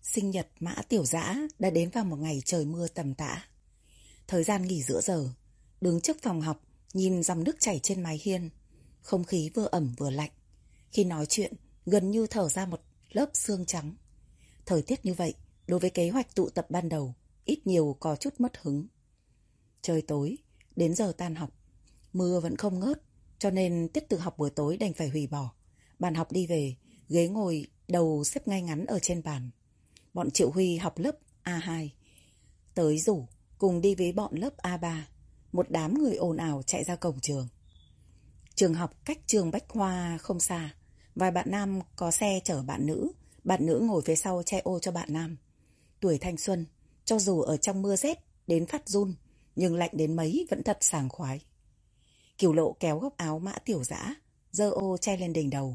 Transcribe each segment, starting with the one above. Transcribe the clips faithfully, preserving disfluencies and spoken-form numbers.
Sinh nhật Mã Tiểu Dã đã đến vào một ngày trời mưa tầm tã. Thời gian nghỉ giữa giờ, đứng trước phòng học, nhìn dòng nước chảy trên mái hiên. Không khí vừa ẩm vừa lạnh. Khi nói chuyện, gần như thở ra một lớp sương trắng. Thời tiết như vậy, đối với kế hoạch tụ tập ban đầu, ít nhiều có chút mất hứng. Trời tối, đến giờ tan học. Mưa vẫn không ngớt, cho nên tiết tự học buổi tối đành phải hủy bỏ. Bàn học đi về, ghế ngồi đầu xếp ngay ngắn ở trên bàn. Bọn Triệu Huy học lớp A hai. Tới rủ, cùng đi với bọn lớp A ba. Một đám người ồn ào chạy ra cổng trường. Trường học cách trường Bách Khoa không xa. Vài bạn nam có xe chở bạn nữ. Bạn nữ ngồi phía sau che ô cho bạn nam. Tuổi thanh xuân, cho dù ở trong mưa rét đến phát run, nhưng lạnh đến mấy vẫn thật sảng khoái. Kiều Lộ kéo góc áo Mã Tiểu Dã, giơ ô che lên đỉnh đầu.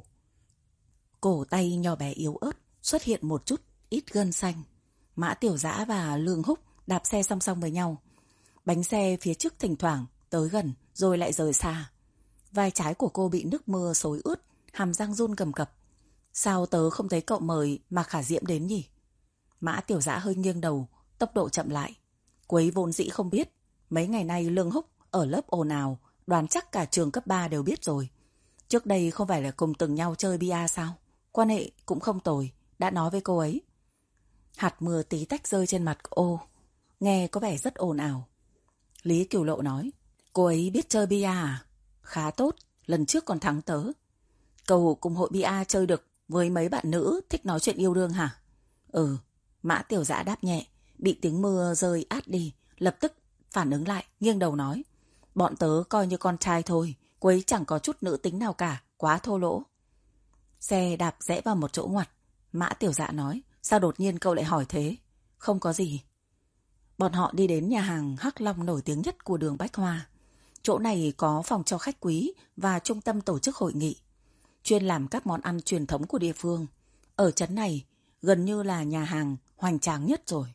Cổ tay nhỏ bé yếu ớt, xuất hiện một chút ít gân xanh. Mã Tiểu Dã và Lương Húc đạp xe song song với nhau. Bánh xe phía trước thỉnh thoảng tới gần rồi lại rời xa. Vai trái của cô bị nước mưa xối ướt, hàm răng run cầm cập. Sao tớ không thấy cậu mời Mạc Khả Diễm đến nhỉ? Mã Tiểu Dã hơi nghiêng đầu, tốc độ chậm lại. Cô ấy vốn dĩ không biết. Mấy ngày nay Lương Húc ở lớp ồn ào, đoán chắc cả trường cấp ba đều biết rồi. Trước đây không phải là cùng từng nhau chơi bia sao? Quan hệ cũng không tồi, đã nói với cô ấy. Hạt mưa tí tách rơi trên mặt ô, nghe có vẻ rất ồn ào. Lý Kiều Lộ nói, cô ấy biết chơi bia à? Khá tốt, lần trước còn thắng tớ. Cậu cùng hội bia chơi được với mấy bạn nữ thích nói chuyện yêu đương hả? Ừ, Mã Tiểu Dã đáp nhẹ, bị tiếng mưa rơi át đi, lập tức phản ứng lại, nghiêng đầu nói. Bọn tớ coi như con trai thôi, cô ấy chẳng có chút nữ tính nào cả, quá thô lỗ. Xe đạp rẽ vào một chỗ ngoặt. Mã Tiểu Dã nói, sao đột nhiên cậu lại hỏi thế? Không có gì. Bọn họ đi đến nhà hàng Hắc Long nổi tiếng nhất của đường Bách Hoa. Chỗ này có phòng cho khách quý và trung tâm tổ chức hội nghị, chuyên làm các món ăn truyền thống của địa phương. Ở trấn này, gần như là nhà hàng hoành tráng nhất rồi.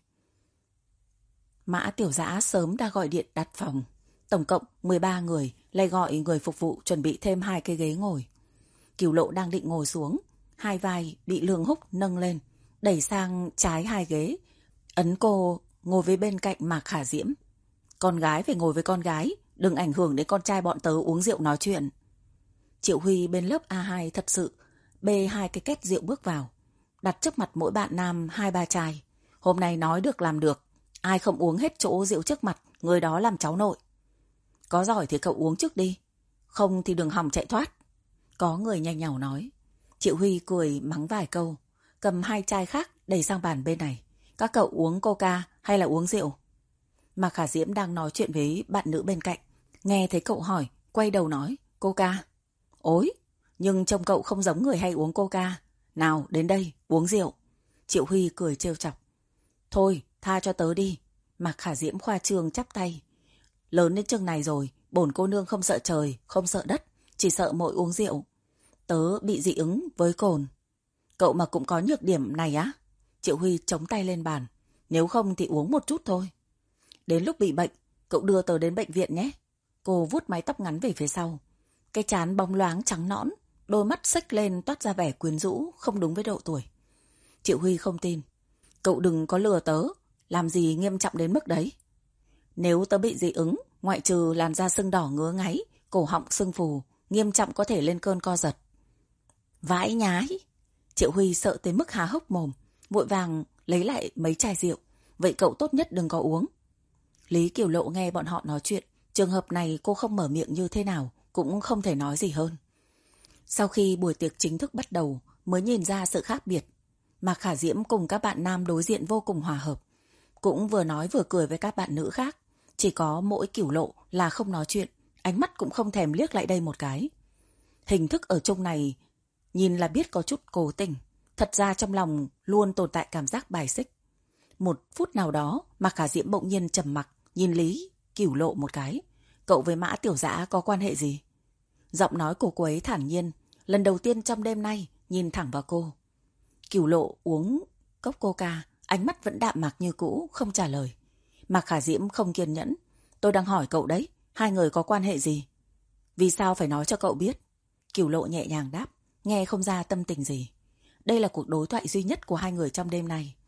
Mã Tiểu Dã sớm đã gọi điện đặt phòng. Tổng cộng mười ba người, lại gọi người phục vụ chuẩn bị thêm hai cái ghế ngồi. Kiều Lộ đang định ngồi xuống, hai vai bị Lương Húc nâng lên, đẩy sang trái hai ghế. Ấn cô ngồi với bên cạnh Mạc Khả Diễm. Con gái phải ngồi với con gái, đừng ảnh hưởng đến con trai bọn tớ uống rượu nói chuyện. Triệu Huy bên lớp A hai thật sự bê hai cái két rượu bước vào, đặt trước mặt mỗi bạn nam hai ba chai. Hôm nay nói được làm được, ai không uống hết chỗ rượu trước mặt, người đó làm cháu nội. Có giỏi thì cậu uống trước đi, không thì đừng hòng chạy thoát. Có người nhanh nhảu nói. Triệu Huy cười mắng vài câu, cầm hai chai khác đẩy sang bàn bên này. Các cậu uống coca hay là uống rượu? Mà Khả Diễm đang nói chuyện với bạn nữ bên cạnh, nghe thấy cậu hỏi, quay đầu nói, coca. Ối, nhưng trông cậu không giống người hay uống coca. Nào, đến đây, uống rượu. Triệu Huy cười trêu chọc. Thôi, tha cho tớ đi. Mạc Khả Diễm khoa trương chắp tay. Lớn đến chừng này rồi, bổn cô nương không sợ trời, không sợ đất, chỉ sợ mỗi uống rượu. Tớ bị dị ứng với cồn. Cậu mà cũng có nhược điểm này á? Triệu Huy chống tay lên bàn. Nếu không thì uống một chút thôi. Đến lúc bị bệnh, cậu đưa tớ đến bệnh viện nhé. Cô vuốt mái tóc ngắn về phía sau. Cái trán bóng loáng trắng nõn, đôi mắt xếch lên toát ra vẻ quyến rũ, không đúng với độ tuổi. Triệu Huy không tin. Cậu đừng có lừa tớ, làm gì nghiêm trọng đến mức đấy. Nếu tớ bị dị ứng, ngoại trừ làn da sưng đỏ ngứa ngáy, cổ họng sưng phù, nghiêm trọng có thể lên cơn co giật. Vãi nhái. Triệu Huy sợ tới mức há hốc mồm, vội vàng lấy lại mấy chai rượu. Vậy cậu tốt nhất đừng có uống. Lý Kiều Lộ nghe bọn họ nói chuyện, trường hợp này cô không mở miệng như thế nào, cũng không thể nói gì hơn. Sau khi buổi tiệc chính thức bắt đầu, mới nhìn ra sự khác biệt. Mạc Khả Diễm cùng các bạn nam đối diện vô cùng hòa hợp, cũng vừa nói vừa cười với các bạn nữ khác. Chỉ có mỗi Kiều Lộ là không nói chuyện, ánh mắt cũng không thèm liếc lại đây một cái. Hình thức ở chung này nhìn là biết có chút cố tình, thật ra trong lòng luôn tồn tại cảm giác bài xích. Một phút nào đó, Mạc Khả Diễm bỗng nhiên trầm mặc, nhìn Lý Kiều Lộ một cái. Cậu với Mã Tiểu Dã có quan hệ gì? Giọng nói của cô ấy thản nhiên, lần đầu tiên trong đêm nay nhìn thẳng vào cô. Kiều Lộ uống cốc coca, ánh mắt vẫn đạm mạc như cũ, không trả lời. Mạc Khả Diễm không kiên nhẫn. Tôi đang hỏi cậu đấy, hai người có quan hệ gì? Vì sao phải nói cho cậu biết? Kiều Lộ nhẹ nhàng đáp, nghe không ra tâm tình gì. Đây là cuộc đối thoại duy nhất của hai người trong đêm nay.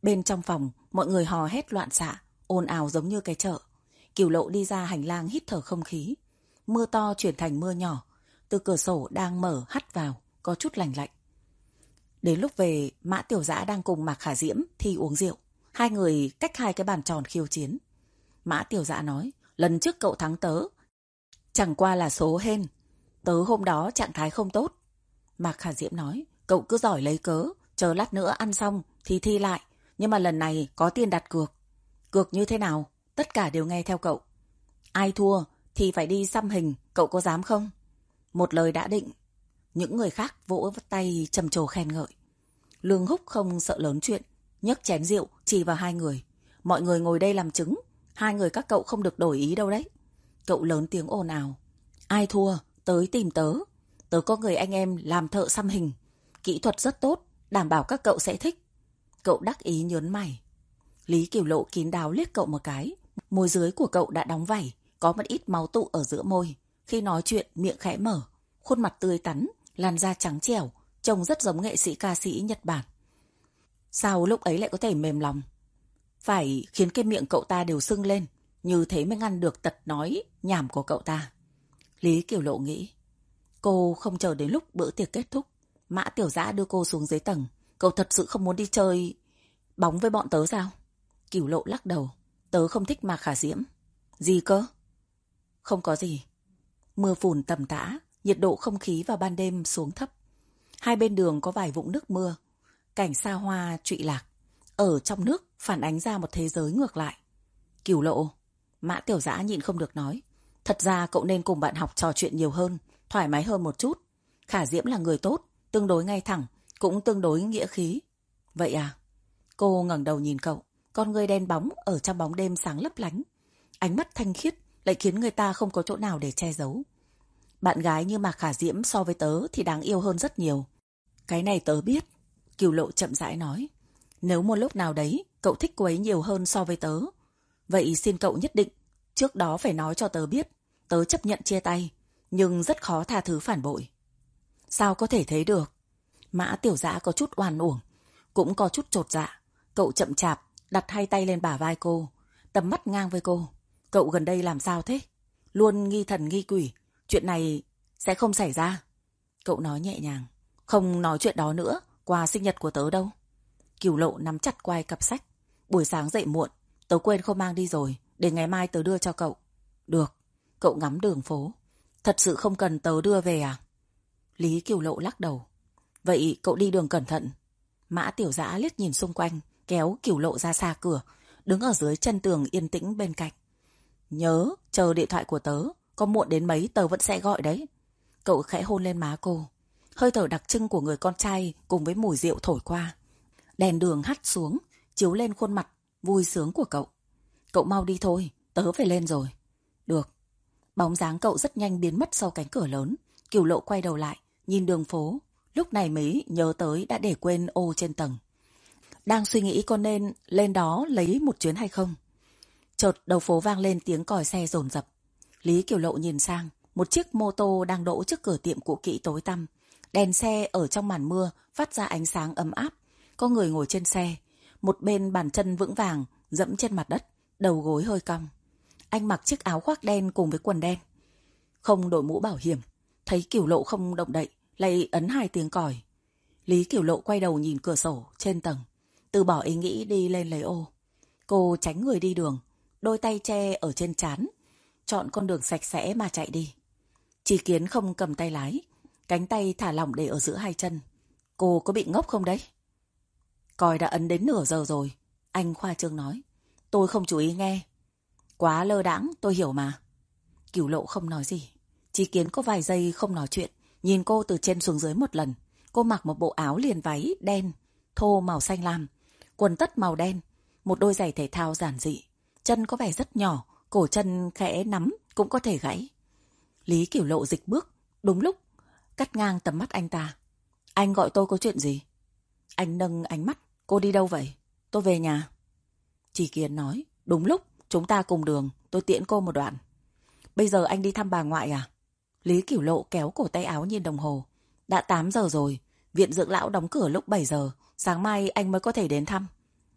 Bên trong phòng, mọi người hò hét loạn xạ, ồn ào giống như cái chợ. Cửu Lộ đi ra hành lang hít thở không khí. Mưa to chuyển thành mưa nhỏ, từ cửa sổ đang mở hắt vào, có chút lành lạnh. Đến lúc về, Mã Tiểu Dã đang cùng Mạc Khả Diễm thi uống rượu. Hai người cách hai cái bàn tròn khiêu chiến. Mã Tiểu Dã nói, lần trước cậu thắng tớ, chẳng qua là số hên. Tớ hôm đó trạng thái không tốt. Mạc Khả Diễm nói, cậu cứ giỏi lấy cớ, chờ lát nữa ăn xong thì thi lại. Nhưng mà lần này có tiền đặt cược. Cược như thế nào? Tất cả đều nghe theo cậu. Ai thua thì phải đi xăm hình, cậu có dám không? Một lời đã định. Những người khác vỗ tay trầm trồ khen ngợi. Lương Húc không sợ lớn chuyện, nhấc chén rượu chỉ vào hai người. Mọi người ngồi đây làm chứng, hai người các cậu không được đổi ý đâu đấy. Cậu lớn tiếng ồn ào. Ai thua, tới tìm tớ. Tớ có người anh em làm thợ xăm hình. Kỹ thuật rất tốt, đảm bảo các cậu sẽ thích. Cậu đắc ý nhớn mày. Lý Cửu Lộ kín đáo liếc cậu một cái. Môi dưới của cậu đã đóng vảy, có một ít máu tụ ở giữa môi. Khi nói chuyện, miệng khẽ mở, khuôn mặt tươi tắn, làn da trắng trẻo, trông rất giống nghệ sĩ ca sĩ Nhật Bản. Sao lúc ấy lại có thể mềm lòng? Phải khiến cái miệng cậu ta đều sưng lên, như thế mới ngăn được tật nói nhảm của cậu ta. Lý Cửu Lộ nghĩ. Cô không chờ đến lúc bữa tiệc kết thúc. Mã Tiểu Dã đưa cô xuống dưới tầng. Cậu thật sự không muốn đi chơi bóng với bọn tớ sao? Cửu Lộ lắc đầu. Tớ không thích Mạc Khả Diễm. Gì cơ? Không có gì. Mưa phùn tầm tã, nhiệt độ không khí vào ban đêm xuống thấp. Hai bên đường có vài vũng nước mưa. Cảnh xa hoa trụy lạc. Ở trong nước phản ánh ra một thế giới ngược lại. Cửu Lộ. Mã Tiểu Dã nhịn không được nói. Thật ra cậu nên cùng bạn học trò chuyện nhiều hơn, thoải mái hơn một chút. Khả Diễm là người tốt, tương đối ngay thẳng, cũng tương đối nghĩa khí. Vậy à? Cô ngẩng đầu nhìn cậu, con người đen bóng ở trong bóng đêm sáng lấp lánh. Ánh mắt thanh khiết lại khiến người ta không có chỗ nào để che giấu. Bạn gái như Mạc Khả Diễm so với tớ thì đáng yêu hơn rất nhiều. Cái này tớ biết. Cửu Lộ chậm rãi nói. Nếu một lúc nào đấy cậu thích cô ấy nhiều hơn so với tớ, vậy xin cậu nhất định trước đó phải nói cho tớ biết. Tớ chấp nhận chia tay, nhưng rất khó tha thứ phản bội. Sao có thể thế được? Mã Tiểu Dã có chút oan uổng, cũng có chút chột dạ. Cậu chậm chạp đặt hai tay lên bả vai cô, tầm mắt ngang với cô. Cậu gần đây làm sao thế? Luôn nghi thần nghi quỷ. Chuyện này sẽ không xảy ra. Cậu nói nhẹ nhàng. Không nói chuyện đó nữa, quà sinh nhật của tớ đâu. Cửu Lộ nắm chặt quai cặp sách. Buổi sáng dậy muộn, tớ quên không mang đi rồi, để ngày mai tớ đưa cho cậu. Được. Cậu ngắm đường phố. Thật sự không cần tớ đưa về à? Lý Cửu Lộ lắc đầu. Vậy cậu đi đường cẩn thận. Mã Tiểu Dã liếc nhìn xung quanh, kéo Cửu Lộ ra xa cửa, đứng ở dưới chân tường yên tĩnh bên cạnh. Nhớ, chờ điện thoại của tớ, có muộn đến mấy tớ vẫn sẽ gọi đấy. Cậu khẽ hôn lên má cô. Hơi thở đặc trưng của người con trai cùng với mùi rượu thổi qua. Đèn đường hắt xuống, chiếu lên khuôn mặt vui sướng của cậu. Cậu mau đi thôi, tớ phải lên rồi. Được. Bóng dáng cậu rất nhanh biến mất sau cánh cửa lớn. Cửu Lộ quay đầu lại, nhìn đường phố. Lúc này mới nhớ tới đã để quên ô trên tầng. Đang suy nghĩ có nên lên đó lấy một chuyến hay không. Chợt đầu phố vang lên tiếng còi xe dồn dập. Lý Cửu Lộ nhìn sang, một chiếc mô tô đang đỗ trước cửa tiệm cũ kỹ tối tăm. Đèn xe ở trong màn mưa phát ra ánh sáng ấm áp. Có người ngồi trên xe, một bên bàn chân vững vàng, dẫm trên mặt đất, đầu gối hơi cong. Anh mặc chiếc áo khoác đen cùng với quần đen, không đội mũ bảo hiểm. Thấy Cửu Lộ không động đậy, lại ấn hai tiếng còi. Lý Cửu Lộ quay đầu nhìn cửa sổ trên tầng, từ bỏ ý nghĩ đi lên lấy ô. Cô tránh người đi đường, đôi tay che ở trên trán, chọn con đường sạch sẽ mà chạy đi. Chỉ Kiến không cầm tay lái, cánh tay thả lỏng để ở giữa hai chân. Cô có bị ngốc không đấy? Còi đã ấn đến nửa giờ rồi, anh khoa trương nói. Tôi không chú ý nghe. Quá lơ đãng, tôi hiểu mà. Cửu Lộ không nói gì. Chỉ Kiến có vài giây không nói chuyện, nhìn cô từ trên xuống dưới một lần. Cô mặc một bộ áo liền váy đen, thô màu xanh lam, quần tất màu đen, một đôi giày thể thao giản dị. Chân có vẻ rất nhỏ, cổ chân khẽ nắm cũng có thể gãy. Lý Cửu Lộ dịch bước, đúng lúc cắt ngang tầm mắt anh ta. Anh gọi tôi có chuyện gì? Anh nâng ánh mắt. Cô đi đâu vậy? Tôi về nhà. Chỉ Kiến nói. Đúng lúc, chúng ta cùng đường, tôi tiễn cô một đoạn. Bây giờ anh đi thăm bà ngoại à? Lý Cửu Lộ kéo cổ tay áo nhìn đồng hồ. Đã tám giờ rồi, viện dưỡng lão đóng cửa lúc bảy giờ, sáng mai anh mới có thể đến thăm.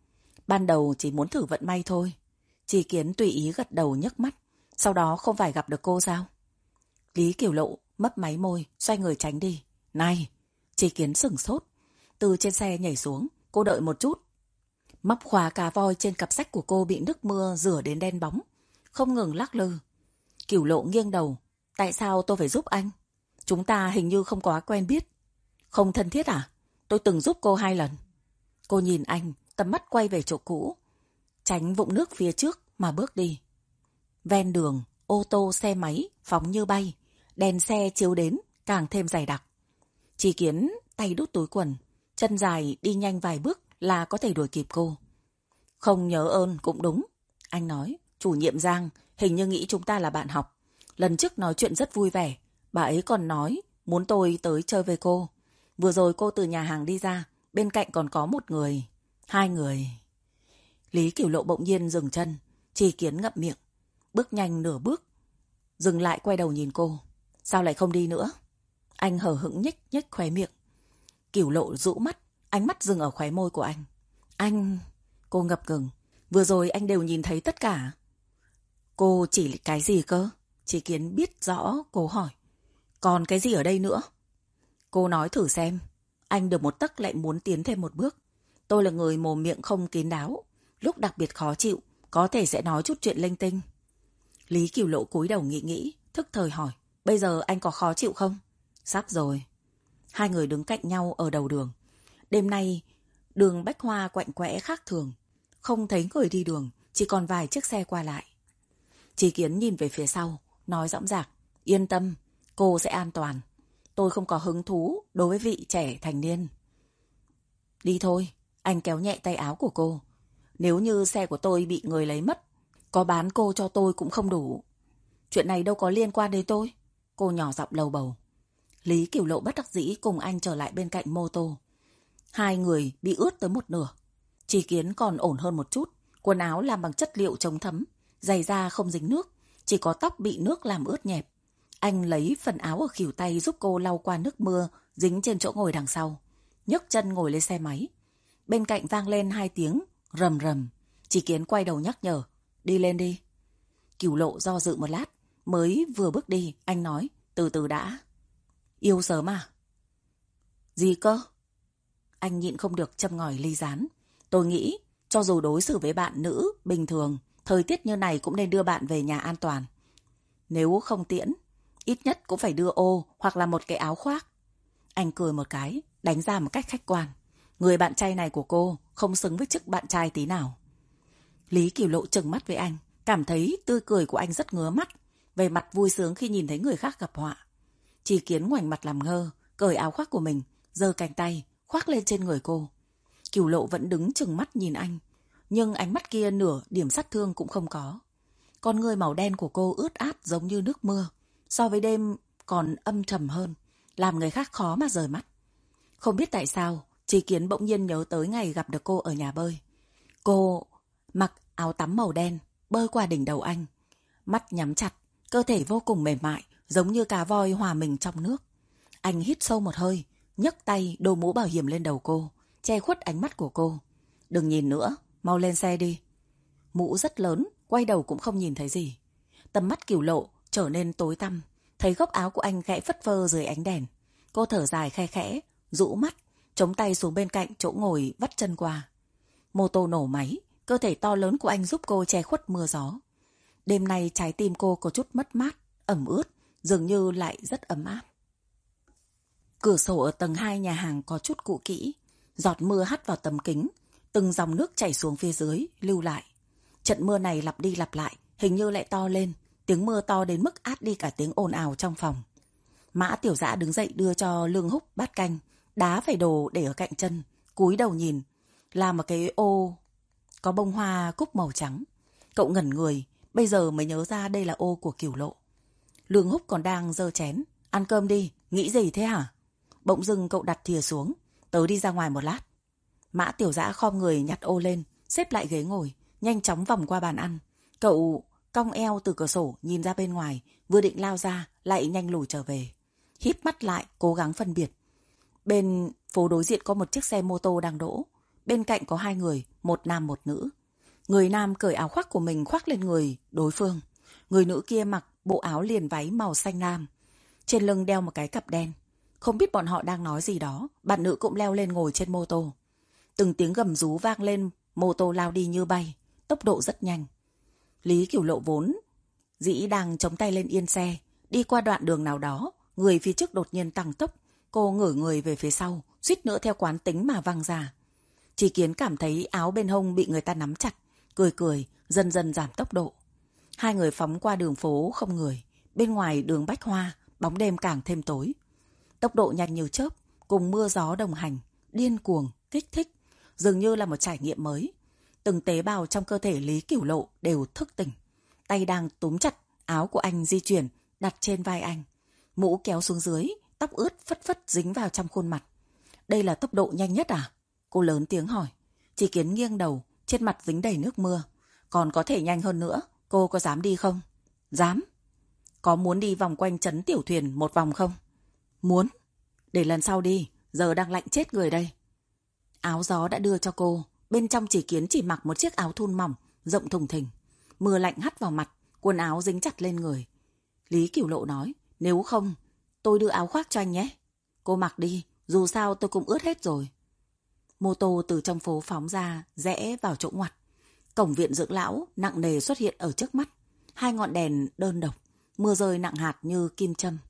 Ban đầu chỉ muốn thử vận may thôi. Tri Kiến tùy ý gật đầu nhấc mắt. Sau đó không phải gặp được cô sao? Lý Kiểu Lộ mấp máy môi, xoay người tránh đi. Này! Tri Kiến sửng sốt. Từ trên xe nhảy xuống, cô đợi một chút. Móc khóa cà voi trên cặp sách của cô bị nước mưa rửa đến đen bóng, không ngừng lắc lư. Kiểu Lộ nghiêng đầu. Tại sao tôi phải giúp anh? Chúng ta hình như không quá quen biết. Không thân thiết à? Tôi từng giúp cô hai lần. Cô nhìn anh, tầm mắt quay về chỗ cũ. Tránh vũng nước phía trước mà bước đi. Ven đường, ô tô xe máy phóng như bay. Đèn xe chiếu đến càng thêm dày đặc. Tri Kiến tay đút túi quần, chân dài đi nhanh vài bước là có thể đuổi kịp cô. Không nhớ ơn cũng đúng. Anh nói, chủ nhiệm Giang hình như nghĩ chúng ta là bạn học. Lần trước nói chuyện rất vui vẻ. Bà ấy còn nói muốn tôi tới chơi với cô. Vừa rồi cô từ nhà hàng đi ra, bên cạnh còn có một người. Hai người. Lý Kiểu Lộ bỗng nhiên dừng chân. Tri Kiến ngậm miệng, bước nhanh nửa bước, dừng lại quay đầu nhìn cô. Sao lại không đi nữa? Anh hờ hững nhếch nhếch khóe miệng. Kiểu Lộ rũ mắt, ánh mắt dừng ở khóe môi của anh. Anh... Cô ngập ngừng. Vừa rồi anh đều nhìn thấy tất cả. Cô chỉ cái gì cơ? Tri Kiến biết rõ cô hỏi. Còn cái gì ở đây nữa? Cô nói thử xem. Anh được một tấc lại muốn tiến thêm một bước. Tôi là người mồm miệng không kín đáo. Lúc đặc biệt khó chịu, có thể sẽ nói chút chuyện linh tinh. Lý Kiểu Lộ cúi đầu nghĩ nghĩ, thức thời hỏi. Bây giờ anh có khó chịu không? Sắp rồi. Hai người đứng cạnh nhau ở đầu đường. Đêm nay, đường Bách Hoa quạnh quẽ khác thường. Không thấy người đi đường, chỉ còn vài chiếc xe qua lại. Tri Kiến nhìn về phía sau, nói dõng dạc. Yên tâm, cô sẽ an toàn. Tôi không có hứng thú đối với vị trẻ thành niên. Đi thôi, anh kéo nhẹ tay áo của cô. Nếu như xe của tôi bị người lấy mất, có bán cô cho tôi cũng không đủ. Chuyện này đâu có liên quan đến tôi. Cô nhỏ giọng lầu bầu. Lý Kiểu Lộ bất đắc dĩ cùng anh trở lại bên cạnh mô tô. Hai người bị ướt tới một nửa. Tri Kiến còn ổn hơn một chút. Quần áo làm bằng chất liệu chống thấm, giày da không dính nước, chỉ có tóc bị nước làm ướt nhẹp. Anh lấy phần áo ở khuỷu tay giúp cô lau qua nước mưa dính trên chỗ ngồi đằng sau. Nhấc chân ngồi lên xe máy. Bên cạnh vang lên hai tiếng rầm rầm. Tri Kiến quay đầu nhắc nhở. Đi lên đi. Kiểu Lộ do dự một lát. Mới vừa bước đi, anh nói. Từ từ đã. Yêu sớm à? Gì cơ? Anh nhịn không được châm ngòi ly rán. Tôi nghĩ, cho dù đối xử với bạn nữ bình thường, thời tiết như này cũng nên đưa bạn về nhà an toàn. Nếu không tiễn, ít nhất cũng phải đưa ô hoặc là một cái áo khoác. Anh cười một cái, đánh ra một cách khách quan. Người bạn trai này của cô không xứng với chức bạn trai tí nào. Lý Kiểu Lộ trừng mắt với anh, cảm thấy tươi cười của anh rất ngứa mắt, về mặt vui sướng khi nhìn thấy người khác gặp họa. Tri Kiến ngoảnh mặt làm ngơ, cởi áo khoác của mình, giơ cánh tay, khoác lên trên người cô. Kiểu Lộ vẫn đứng trừng mắt nhìn anh, nhưng ánh mắt kia nửa điểm sát thương cũng không có. Con người màu đen của cô ướt át giống như nước mưa, so với đêm còn âm trầm hơn, làm người khác khó mà rời mắt. Không biết tại sao, Tri Kiến bỗng nhiên nhớ tới ngày gặp được cô ở nhà bơi. Cô mặc áo tắm màu đen, bơi qua đỉnh đầu anh. Mắt nhắm chặt, cơ thể vô cùng mềm mại, giống như cá voi hòa mình trong nước. Anh hít sâu một hơi, nhấc tay đổ mũ bảo hiểm lên đầu cô, che khuất ánh mắt của cô. Đừng nhìn nữa, mau lên xe đi. Mũ rất lớn, quay đầu cũng không nhìn thấy gì. Tầm mắt Kiểu Lộ trở nên tối tăm, thấy góc áo của anh khẽ phất phơ dưới ánh đèn. Cô thở dài khe khẽ, rũ mắt, chống tay xuống bên cạnh chỗ ngồi vắt chân qua. Mô tô nổ máy, cơ thể to lớn của anh giúp cô che khuất mưa gió. Đêm nay trái tim cô có chút mất mát, ẩm ướt, dường như lại rất ấm áp. Cửa sổ ở tầng hai nhà hàng có chút cũ kỹ, giọt mưa hắt vào tấm kính, từng dòng nước chảy xuống phía dưới, lưu lại. Trận mưa này lặp đi lặp lại, hình như lại to lên, tiếng mưa to đến mức át đi cả tiếng ồn ào trong phòng. Mã Tiểu Dã đứng dậy đưa cho Lương Húc bát canh, đá phải đồ để ở cạnh chân, cúi đầu nhìn, là một cái ô có bông hoa cúc màu trắng. Cậu ngẩn người, bây giờ mới nhớ ra đây là ô của Kiểu Lộ. Lương Húc còn đang giơ chén. Ăn cơm đi, nghĩ gì thế hả? Bỗng dưng cậu đặt thìa xuống. Tớ đi ra ngoài một lát. Mã Tiểu Dã khom người nhặt ô lên, xếp lại ghế ngồi, nhanh chóng vòng qua bàn ăn. Cậu cong eo từ cửa sổ nhìn ra bên ngoài, vừa định lao ra, lại nhanh lùi trở về. Híp mắt lại, cố gắng phân biệt. Bên phố đối diện có một chiếc xe mô tô đang đỗ. bên cạnh có hai người, một nam một nữ. Người nam cởi áo khoác của mình khoác lên người đối phương. Người nữ kia mặc bộ áo liền váy màu xanh lam. Trên lưng đeo một cái cặp đen. Không biết bọn họ đang nói gì đó, bạn nữ cũng leo lên ngồi trên mô tô. Từng tiếng gầm rú vang lên, mô tô lao đi như bay, tốc độ rất nhanh. Lý Cửu Lộ vốn dĩ đang chống tay lên yên xe, đi qua đoạn đường nào đó, người phía trước đột nhiên tăng tốc, cô ngửa người về phía sau, suýt nữa theo quán tính mà văng ra. Chỉ Kiến cảm thấy áo bên hông bị người ta nắm chặt, cười cười, dần dần giảm tốc độ. Hai người phóng qua đường phố không người, bên ngoài đường bách hoa, bóng đêm càng thêm tối. Tốc độ nhanh như chớp, cùng mưa gió đồng hành, điên cuồng, kích thích, dường như là một trải nghiệm mới. Từng tế bào trong cơ thể Lý Cửu Lộ đều thức tỉnh. Tay đang túm chặt áo của anh di chuyển, đặt trên vai anh. Mũ kéo xuống dưới, tóc ướt phất phất dính vào trong khuôn mặt. Đây là tốc độ nhanh nhất à? Cô lớn tiếng hỏi. Chỉ Kiến nghiêng đầu, trên mặt dính đầy nước mưa. Còn có thể nhanh hơn nữa, cô có dám đi không? Dám. Có muốn đi vòng quanh trấn Tiểu Thuyền một vòng không? Muốn. Để lần sau đi, giờ đang lạnh chết người đây. Áo gió đã đưa cho cô, bên trong Chỉ Kiến chỉ mặc một chiếc áo thun mỏng, rộng thùng thình. Mưa lạnh hắt vào mặt, quần áo dính chặt lên người. Lý Cửu Lộ nói, nếu không, tôi đưa áo khoác cho anh nhé. Cô mặc đi, dù sao tôi cũng ướt hết rồi. Mô tô từ trong phố phóng ra, rẽ vào chỗ ngoặt. Cổng viện dưỡng lão nặng nề xuất hiện ở trước mắt. Hai ngọn đèn đơn độc, mưa rơi nặng hạt như kim châm.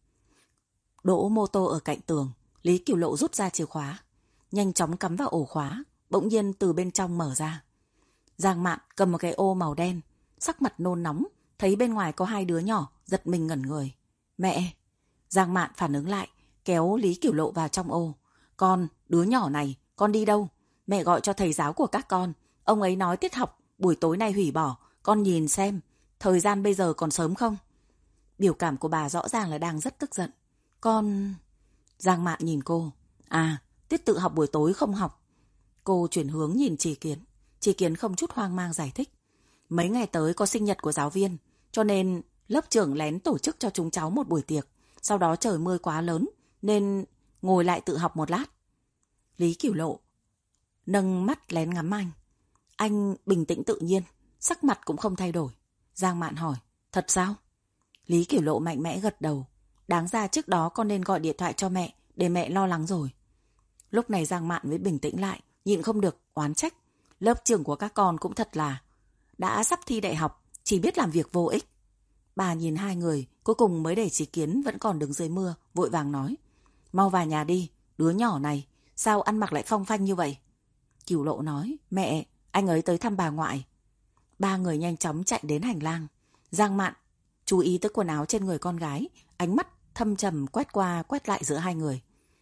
Đỗ mô tô ở cạnh tường, Lý Cửu Lộ rút ra chìa khóa, nhanh chóng cắm vào ổ khóa, bỗng nhiên từ bên trong mở ra. Giang Mạn cầm một cái ô màu đen, sắc mặt nôn nóng, thấy bên ngoài có hai đứa nhỏ, giật mình ngẩn người. Mẹ! Giang Mạn phản ứng lại, kéo Lý Cửu Lộ vào trong ô. Con, đứa nhỏ này, con đi đâu? Mẹ gọi cho thầy giáo của các con, ông ấy nói tiết học buổi tối nay hủy bỏ, con nhìn xem, thời gian bây giờ còn sớm không? Biểu cảm của bà rõ ràng là đang rất tức giận. Con... Giang Mạn nhìn cô. À, tiết tự học buổi tối không học. Cô chuyển hướng nhìn Chỉ Kiến. Chỉ Kiến không chút hoang mang giải thích. Mấy ngày tới có sinh nhật của giáo viên, cho nên lớp trưởng lén tổ chức cho chúng cháu một buổi tiệc. Sau đó trời mưa quá lớn, nên ngồi lại tự học một lát. Lý Cửu Lộ nâng mắt lén ngắm anh. Anh bình tĩnh tự nhiên, sắc mặt cũng không thay đổi. Giang Mạn hỏi, thật sao? Lý Cửu Lộ mạnh mẽ gật đầu. Đáng ra trước đó con nên gọi điện thoại cho mẹ, để mẹ lo lắng rồi. Lúc này Giang Mạn mới bình tĩnh lại, nhịn không được oán trách. Lớp trưởng của các con cũng thật là đã sắp thi đại học, chỉ biết làm việc vô ích. Bà nhìn hai người, cuối cùng mới để Chỉ Kiến vẫn còn đứng dưới mưa, vội vàng nói. Mau vào nhà đi, đứa nhỏ này, sao ăn mặc lại phong phanh như vậy? Cửu Lộ nói, mẹ, anh ấy tới thăm bà ngoại. Ba người nhanh chóng chạy đến hành lang. Giang Mạn chú ý tới quần áo trên người con gái, ánh mắt thâm trầm quét qua quét lại giữa hai người.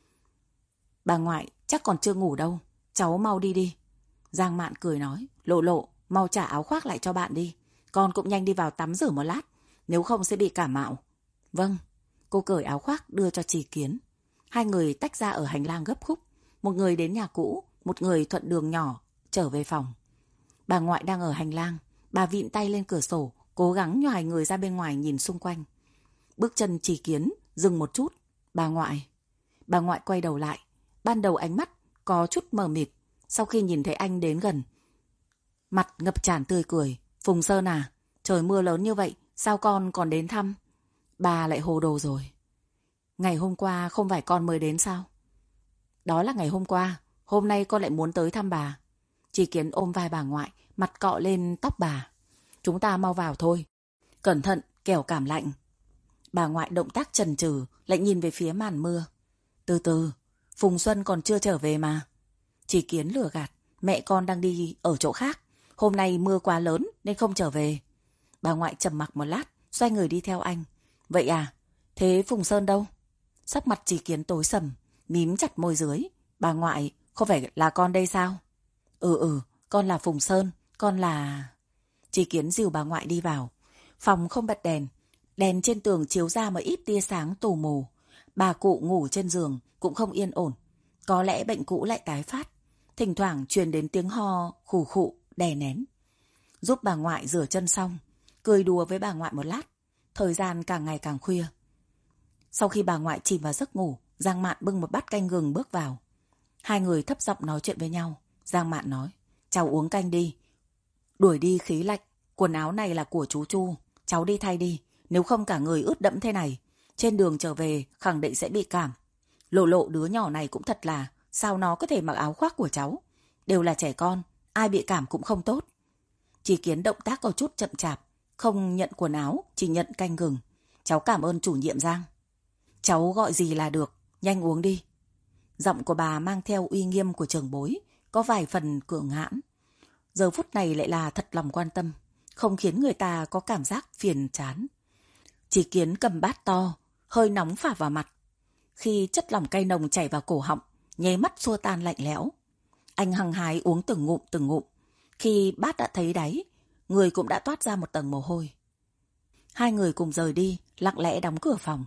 Bà ngoại chắc còn chưa ngủ đâu, cháu mau đi đi. Giang Mạn cười nói, Lộ Lộ, mau trả áo khoác lại cho bạn đi. Con cũng nhanh đi vào tắm rửa một lát, nếu không sẽ bị cảm mạo. Vâng. Cô cởi áo khoác đưa cho Chỉ Kiến. Hai người tách ra ở hành lang gấp khúc. Một người đến nhà cũ, một người thuận đường nhỏ trở về phòng. Bà ngoại đang ở hành lang. Bà vịn tay lên cửa sổ, cố gắng nhoài người ra bên ngoài nhìn xung quanh. Bước chân Chỉ Kiến dừng một chút. Bà ngoại. Bà ngoại quay đầu lại. Ban đầu ánh mắt có chút mờ mịt. Sau khi nhìn thấy anh đến gần, mặt ngập tràn tươi cười. Phùng Sơn à, trời mưa lớn như vậy, sao con còn đến thăm? Bà lại hồ đồ rồi. Ngày hôm qua không phải con mới đến sao? Đó là ngày hôm qua, hôm nay con lại muốn tới thăm bà. Chỉ Kiến ôm vai bà ngoại, mặt cọ lên tóc bà. Chúng ta mau vào thôi. Cẩn thận, kẻo cảm lạnh. Bà ngoại động tác chần chừ, lại nhìn về phía màn mưa. Từ từ, Phùng Xuân còn chưa trở về mà. Chỉ Kiến lừa gạt, mẹ con đang đi ở chỗ khác. Hôm nay mưa quá lớn nên không trở về. Bà ngoại trầm mặc một lát, xoay người đi theo anh. Vậy à, thế Phùng Sơn đâu? Sắc mặt Chỉ Kiến tối sầm, mím chặt môi dưới. Bà ngoại, không phải là con đây sao? Ừ ừ, con là Phùng Sơn, con là... Chỉ Kiến dìu bà ngoại đi vào. Phòng không bật đèn, đèn trên tường chiếu ra một ít tia sáng tù mù. Bà cụ ngủ trên giường cũng không yên ổn. Có lẽ bệnh cũ lại tái phát. Thỉnh thoảng truyền đến tiếng ho, khủ khụ, đè nén. Giúp bà ngoại rửa chân xong, cười đùa với bà ngoại một lát. Thời gian càng ngày càng khuya. Sau khi bà ngoại chìm vào giấc ngủ, Giang Mạn bưng một bát canh gừng bước vào. Hai người thấp giọng nói chuyện với nhau. Giang Mạn nói, cháu uống canh đi. Đuổi đi khí lạnh, quần áo này là của chú Chu, cháu đi thay đi, nếu không cả người ướt đẫm thế này. Trên đường trở về khẳng định sẽ bị cảm. Lộ Lộ đứa nhỏ này cũng thật là, sao nó có thể mặc áo khoác của cháu. Đều là trẻ con, ai bị cảm cũng không tốt. Chỉ Kiến động tác có chút chậm chạp, không nhận quần áo, chỉ nhận canh gừng. Cháu cảm ơn chủ nhiệm Giang. Cháu gọi gì là được, nhanh uống đi. Giọng của bà mang theo uy nghiêm của trưởng bối, có vài phần cường hãn. Giờ phút này lại là thật lòng quan tâm, không khiến người ta có cảm giác phiền chán. Chỉ Kiến cầm bát to, hơi nóng phả vào mặt. Khi chất lỏng cay nồng chảy vào cổ họng, nháy mắt xua tan lạnh lẽo. Anh hăng hái uống từng ngụm từng ngụm. Khi bát đã thấy đáy, người cũng đã toát ra một tầng mồ hôi. Hai người cùng rời đi, lặng lẽ đóng cửa phòng.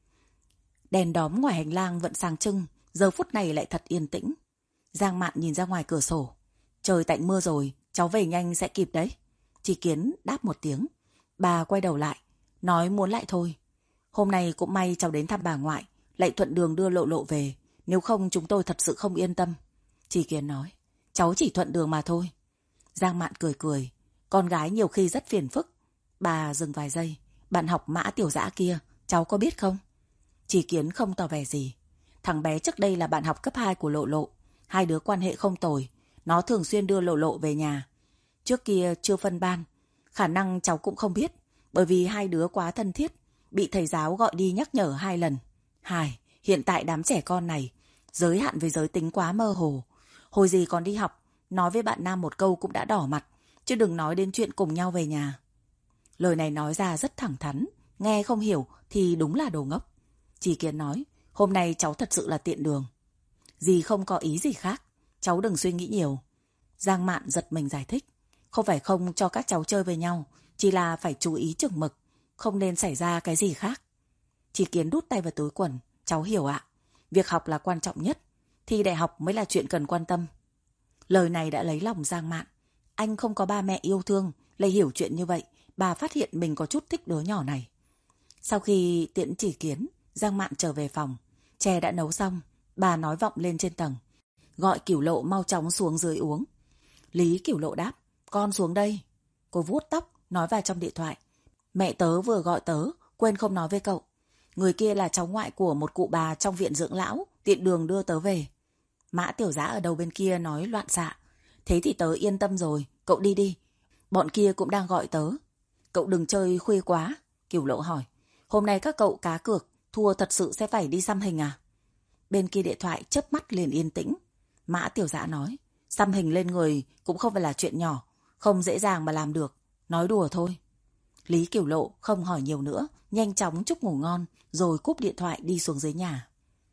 Đèn đóm ngoài hành lang vẫn sáng trưng, giờ phút này lại thật yên tĩnh. Giang Mạn nhìn ra ngoài cửa sổ. Trời tạnh mưa rồi, cháu về nhanh sẽ kịp đấy. Chỉ Kiến đáp một tiếng. Bà quay đầu lại, nói muốn lại thôi. Hôm nay cũng may cháu đến thăm bà ngoại, lại thuận đường đưa Lộ Lộ về. Nếu không chúng tôi thật sự không yên tâm. Chỉ Kiến nói, cháu chỉ thuận đường mà thôi. Giang Mạn cười cười, con gái nhiều khi rất phiền phức. Bà dừng vài giây, bạn học Mã Tiểu Dã kia, cháu có biết không? Chỉ Kiến không tỏ vẻ gì. Thằng bé trước đây là bạn học cấp hai của Lộ Lộ. Hai đứa quan hệ không tồi. Nó thường xuyên đưa Lộ Lộ về nhà. Trước kia chưa phân ban. Khả năng cháu cũng không biết. Bởi vì hai đứa quá thân thiết. Bị thầy giáo gọi đi nhắc nhở hai lần. Hài, hiện tại đám trẻ con này giới hạn về giới tính quá mơ hồ. Hồi gì còn đi học, nói với bạn nam một câu cũng đã đỏ mặt. Chứ đừng nói đến chuyện cùng nhau về nhà. Lời này nói ra rất thẳng thắn. Nghe không hiểu thì đúng là đồ ngốc. Chỉ Kiến nói, hôm nay cháu thật sự là tiện đường. Dì không có ý gì khác, cháu đừng suy nghĩ nhiều. Giang Mạn giật mình giải thích, không phải không cho các cháu chơi với nhau, chỉ là phải chú ý chừng mực, không nên xảy ra cái gì khác. Chỉ Kiến đút tay vào túi quần, cháu hiểu ạ. Việc học là quan trọng nhất, thi đại học mới là chuyện cần quan tâm. Lời này đã lấy lòng Giang Mạn. Anh không có ba mẹ yêu thương, lại hiểu chuyện như vậy, bà phát hiện mình có chút thích đứa nhỏ này. Sau khi tiễn Chỉ Kiến, Giang Mạn trở về phòng. Chè đã nấu xong, bà nói vọng lên trên tầng. Gọi Cửu Lộ mau chóng xuống dưới uống. Lý Cửu Lộ đáp, con xuống đây. Cô vuốt tóc, nói vào trong điện thoại. Mẹ tớ vừa gọi tớ, quên không nói với cậu. Người kia là cháu ngoại của một cụ bà trong viện dưỡng lão, tiện đường đưa tớ về. Mã Tiểu Dã ở đầu bên kia nói loạn xạ. Thế thì tớ yên tâm rồi, cậu đi đi. Bọn kia cũng đang gọi tớ. Cậu đừng chơi khuya quá. Cửu Lộ hỏi, hôm nay các cậu cá cược, thua thật sự sẽ phải đi xăm hình à? Bên kia điện thoại chớp mắt liền yên tĩnh. Mã Tiểu Dã nói, xăm hình lên người cũng không phải là chuyện nhỏ, không dễ dàng mà làm được, nói đùa thôi. Lý Cửu Lộ không hỏi nhiều nữa, nhanh chóng chúc ngủ ngon, rồi cúp điện thoại đi xuống dưới nhà.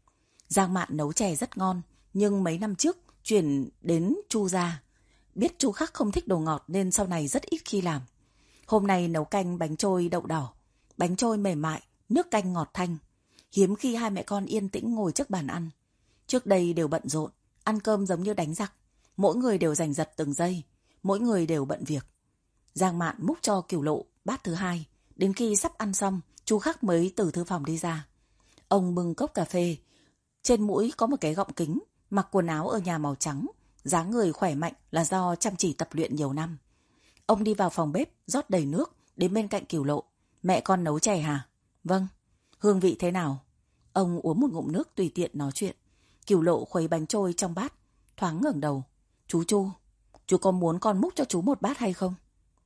Giang Mạn nấu chè rất ngon, nhưng mấy năm trước chuyển đến Chu gia. Biết Chu Khắc không thích đồ ngọt nên sau này rất ít khi làm. Hôm nay nấu canh bánh trôi đậu đỏ, bánh trôi mềm mại, nước canh ngọt thanh. Hiếm khi hai mẹ con yên tĩnh ngồi trước bàn ăn. Trước đây đều bận rộn, ăn cơm giống như đánh giặc. Mỗi người đều giành giật từng giây, mỗi người đều bận việc. Giang Mạn múc cho Cửu Lộ bát thứ hai. Đến khi sắp ăn xong, Chu Khắc mới từ thư phòng đi ra. Ông bưng cốc cà phê. Trên mũi có một cái gọng kính, mặc quần áo ở nhà màu trắng. Dáng người khỏe mạnh là do chăm chỉ tập luyện nhiều năm. Ông đi vào phòng bếp, rót đầy nước, đến bên cạnh Cửu Lộ. Mẹ con nấu chè hả? Vâng. Hương vị thế nào? Ông uống một ngụm nước tùy tiện nói chuyện. Cửu Lộ khuấy bánh trôi trong bát, thoáng ngẩng đầu. Chú Chu, chú có muốn con múc cho chú một bát hay không?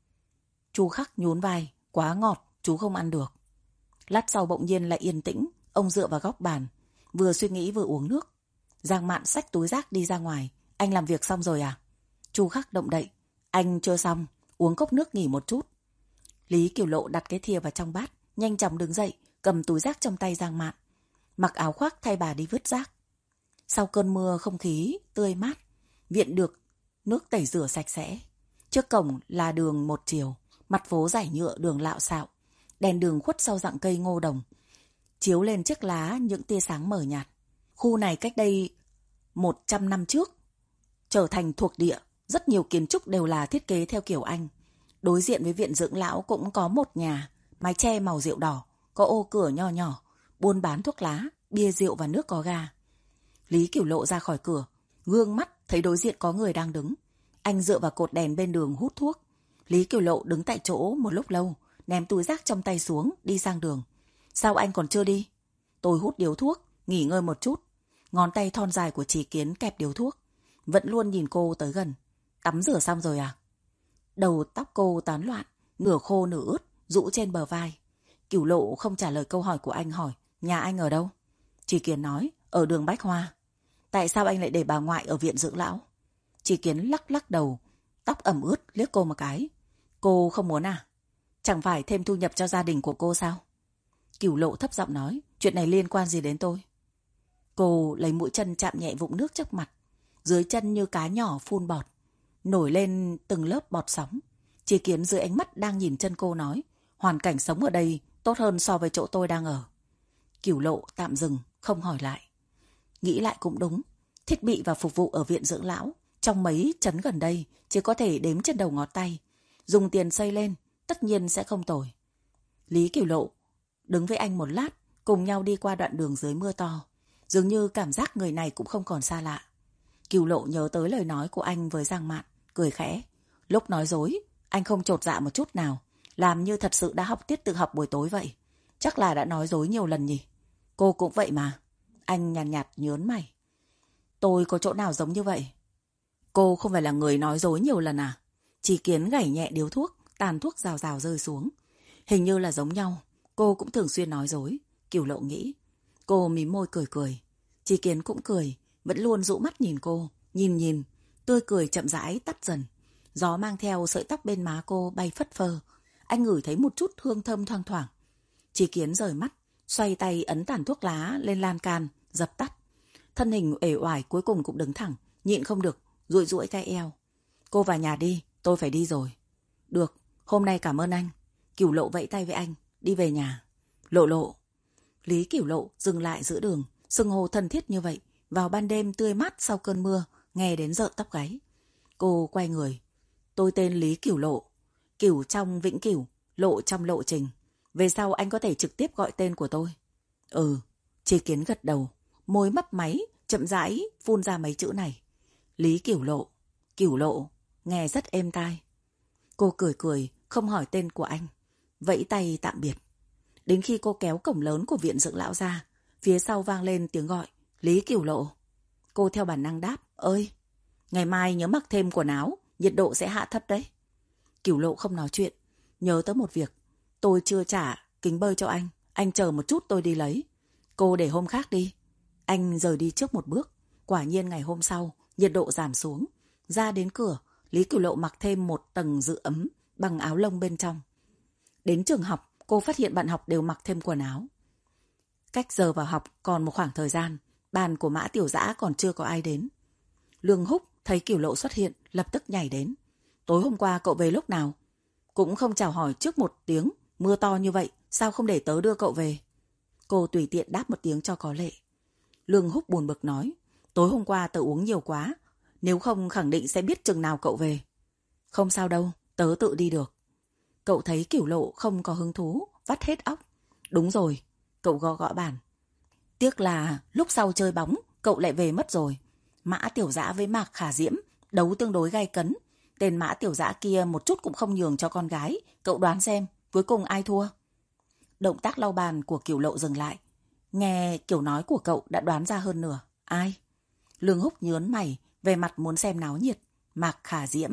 Chu Khắc nhún vai, quá ngọt, chú không ăn được. Lát sau bỗng nhiên lại yên tĩnh, ông dựa vào góc bàn, vừa suy nghĩ vừa uống nước. Giang Mạn xách túi rác đi ra ngoài. Anh làm việc xong rồi à? Chu Khắc động đậy. Anh chưa xong, uống cốc nước nghỉ một chút. Lý Cửu Lộ đặt cái thìa vào trong bát, nhanh chóng đứng dậy, cầm túi rác trong tay Giang Mạn, mặc áo khoác thay bà đi vứt rác. Sau cơn mưa không khí tươi mát, viện được nước tẩy rửa sạch sẽ. Trước cổng là đường một chiều, mặt phố rải nhựa đường lạo xạo, đèn đường khuất sau rặng cây ngô đồng, chiếu lên chiếc lá những tia sáng mờ nhạt. Khu này cách đây một trăm năm trước trở thành thuộc địa, rất nhiều kiến trúc đều là thiết kế theo kiểu Anh. Đối diện với viện dưỡng lão cũng có một nhà, mái che màu rượu đỏ, có ô cửa nho nhỏ, buôn bán thuốc lá, bia rượu và nước có ga. Lý Cửu Lộ ra khỏi cửa, gương mắt thấy đối diện có người đang đứng. Anh dựa vào cột đèn bên đường hút thuốc. Lý Kiều Lộ đứng tại chỗ một lúc lâu, ném túi rác trong tay xuống, đi sang đường. Sao anh còn chưa đi? Tôi hút điếu thuốc, nghỉ ngơi một chút. Ngón tay thon dài của Chí Kiến kẹp điếu thuốc, vẫn luôn nhìn cô tới gần. Tắm rửa xong rồi à? Đầu tóc cô tán loạn, nửa khô nửa ướt, rũ trên bờ vai. Kiều Lộ không trả lời câu hỏi của anh, hỏi nhà anh ở đâu? Chí Kiến nói ở đường Bách Hoa. Tại sao anh lại để bà ngoại ở viện dưỡng lão? Chí Kiến lắc lắc đầu, tóc ẩm ướt, liếc cô một cái. Cô không muốn à? Chẳng phải thêm thu nhập cho gia đình của cô sao? Kiều Lộ thấp giọng nói, chuyện này liên quan gì đến tôi? Cô lấy mũi chân chạm nhẹ vũng nước trước mặt. Dưới chân như cá nhỏ phun bọt, nổi lên từng lớp bọt sóng. Chí Kiến dưới ánh mắt đang nhìn chân cô nói, hoàn cảnh sống ở đây tốt hơn so với chỗ tôi đang ở. Kiều Lộ tạm dừng, không hỏi lại. Nghĩ lại cũng đúng, thiết bị và phục vụ ở viện dưỡng lão trong mấy trấn gần đây chỉ có thể đếm trên đầu ngón tay. Dùng tiền xây lên, tất nhiên sẽ không tồi. Lý Kiều Lộ đứng với anh một lát, cùng nhau đi qua đoạn đường dưới mưa to. Dường như cảm giác người này cũng không còn xa lạ. Kiều Lộ nhớ tới lời nói của anh với Giang Mạn, cười khẽ. Lúc nói dối, anh không chột dạ một chút nào, làm như thật sự đã học tiết tự học buổi tối vậy. Chắc là đã nói dối nhiều lần nhỉ? Cô cũng vậy mà. Anh nhàn nhạt, nhạt nhớn mày. Tôi có chỗ nào giống như vậy? Cô không phải là người nói dối nhiều lần à? Chí Kiến gảy nhẹ điếu thuốc, tàn thuốc rào rào rơi xuống. Hình như là giống nhau, cô cũng thường xuyên nói dối. Kiều Lộ nghĩ. Cô mím môi cười cười. Chí Kiến cũng cười, vẫn luôn dụ mắt nhìn cô. Nhìn nhìn, tươi cười chậm rãi tắt dần. Gió mang theo sợi tóc bên má cô bay phất phơ. Anh ngửi thấy một chút hương thơm thoang thoảng. Chí Kiến rời mắt, xoay tay ấn tàn thuốc lá lên lan can, dập tắt. Thân hình uể oải cuối cùng cũng đứng thẳng, nhịn không được, duỗi duỗi cái eo. Cô vào nhà đi, tôi phải đi rồi. Được, hôm nay cảm ơn anh. Kiều Lộ vẫy tay với anh, đi về nhà. Lộ Lộ. Lý Kiều Lộ dừng lại giữa đường, xưng hô thân thiết như vậy, vào ban đêm tươi mát sau cơn mưa, nghe đến rợn tóc gáy. Cô quay người. Tôi tên Lý Kiều Lộ. Kiều trong vĩnh cửu, lộ trong lộ trình. Về sau anh có thể trực tiếp gọi tên của tôi. Ừ, Chí Kiến gật đầu, môi mấp máy, chậm rãi phun ra mấy chữ này. Lý Kiều Lộ, Kiều Lộ, nghe rất êm tai. Cô cười cười, không hỏi tên của anh, vẫy tay tạm biệt. Đến khi cô kéo cổng lớn của viện dưỡng lão ra, phía sau vang lên tiếng gọi, Lý Kiều Lộ. Cô theo bản năng đáp, ơi, ngày mai nhớ mặc thêm quần áo, nhiệt độ sẽ hạ thấp đấy. Kiều Lộ không nói chuyện, nhớ tới một việc, tôi chưa trả kính bơi cho anh, anh chờ một chút tôi đi lấy. Cô để hôm khác đi. Anh rời đi trước một bước, quả nhiên ngày hôm sau, nhiệt độ giảm xuống. Ra đến cửa, Lý Kiều Lộ mặc thêm một tầng giữ ấm bằng áo lông bên trong. Đến trường học, cô phát hiện bạn học đều mặc thêm quần áo. Cách giờ vào học còn một khoảng thời gian, bàn của Mã Tiểu Dã còn chưa có ai đến. Lương Húc thấy Kiều Lộ xuất hiện, lập tức nhảy đến. Tối hôm qua cậu về lúc nào? Cũng không chào hỏi trước một tiếng, mưa to như vậy, sao không để tớ đưa cậu về? Cô tùy tiện đáp một tiếng cho có lệ. Lương Húc buồn bực nói, tối hôm qua tớ uống nhiều quá, nếu không khẳng định sẽ biết chừng nào cậu về. Không sao đâu, tớ tự đi được. Cậu thấy Kiều Lộ không có hứng thú, vắt hết óc. Đúng rồi, cậu gõ gõ bàn. Tiếc là lúc sau chơi bóng, cậu lại về mất rồi. Mã Tiểu Dã với Mạc Khả Diễm đấu tương đối gay cấn. Tên Mã Tiểu Dã kia một chút cũng không nhường cho con gái. Cậu đoán xem, cuối cùng ai thua? Động tác lau bàn của Kiều Lộ dừng lại. Nghe kiểu nói của cậu đã đoán ra hơn nửa. Ai? Lương Húc nhớn mày, về mặt muốn xem náo nhiệt. Mạc Khả Diễm.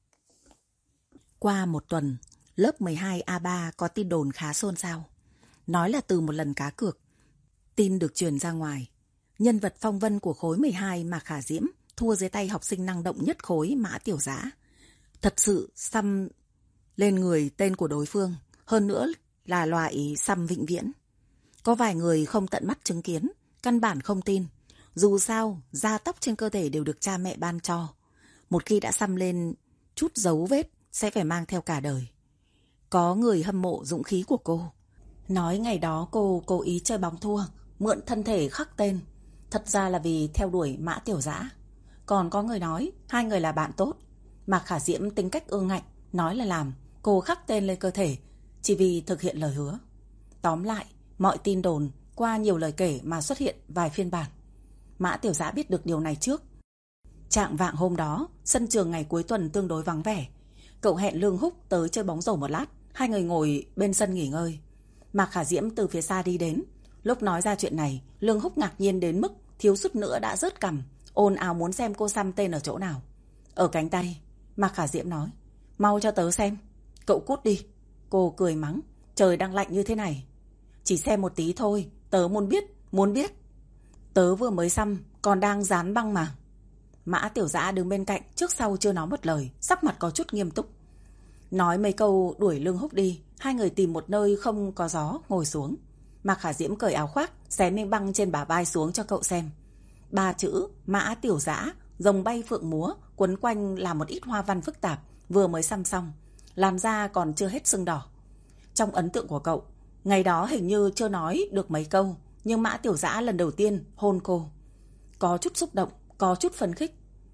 Qua một tuần, lớp mười hai A ba có tin đồn khá xôn xao. Nói là từ một lần cá cược. Tin được truyền ra ngoài. Nhân vật phong vân của khối mười hai Mạc Khả Diễm thua dưới tay học sinh năng động nhất khối Mã Tiểu Dã. Thật sự xăm lên người tên của đối phương. Hơn nữa là loại xăm vĩnh viễn. Có vài người không tận mắt chứng kiến, căn bản không tin. Dù sao, da tóc trên cơ thể đều được cha mẹ ban cho. Một khi đã xăm lên chút dấu vết sẽ phải mang theo cả đời. Có người hâm mộ dũng khí của cô. Nói ngày đó cô cố ý chơi bóng thua, mượn thân thể khắc tên. Thật ra là vì theo đuổi Mã Tiểu Dã. Còn có người nói hai người là bạn tốt. Mạc Khả Diễm tính cách ương ngạnh, nói là làm, cô khắc tên lên cơ thể, chỉ vì thực hiện lời hứa. Tóm lại, mọi tin đồn qua nhiều lời kể mà xuất hiện vài phiên bản. Mã Tiểu Dã biết được điều này trước. Trạng vạng hôm đó, sân trường ngày cuối tuần tương đối vắng vẻ. Cậu hẹn Lương Húc tới chơi bóng rổ một lát, hai người ngồi bên sân nghỉ ngơi. Mạc Khả Diễm từ phía xa đi đến. Lúc nói ra chuyện này, Lương Húc ngạc nhiên đến mức thiếu chút nữa đã rớt cằm, ồn ào muốn xem cô xăm tên ở chỗ nào. Ở cánh tay. Mạc Khả Diễm nói, mau cho tớ xem. Cậu cút đi. Cô cười mắng, trời đang lạnh như thế này. Chỉ xem một tí thôi, tớ muốn biết, muốn biết. Tớ vừa mới xăm, còn đang dán băng mà. Mã Tiểu Dã đứng bên cạnh, trước sau chưa nói một lời, sắc mặt có chút nghiêm túc. Nói mấy câu đuổi Lương Húc đi, hai người tìm một nơi không có gió, ngồi xuống. Mạc Khả Diễm cởi áo khoác, xé miếng băng trên bả vai xuống cho cậu xem. Ba chữ Mã Tiểu Dã, rồng bay phượng múa, quấn quanh là một ít hoa văn phức tạp, vừa mới xăm xong, làn da còn chưa hết sưng đỏ. Trong ấn tượng của cậu, ngày đó hình như chưa nói được mấy câu, nhưng Mã Tiểu Dã lần đầu tiên hôn cô. Có chút xúc động, có chút phấn khích.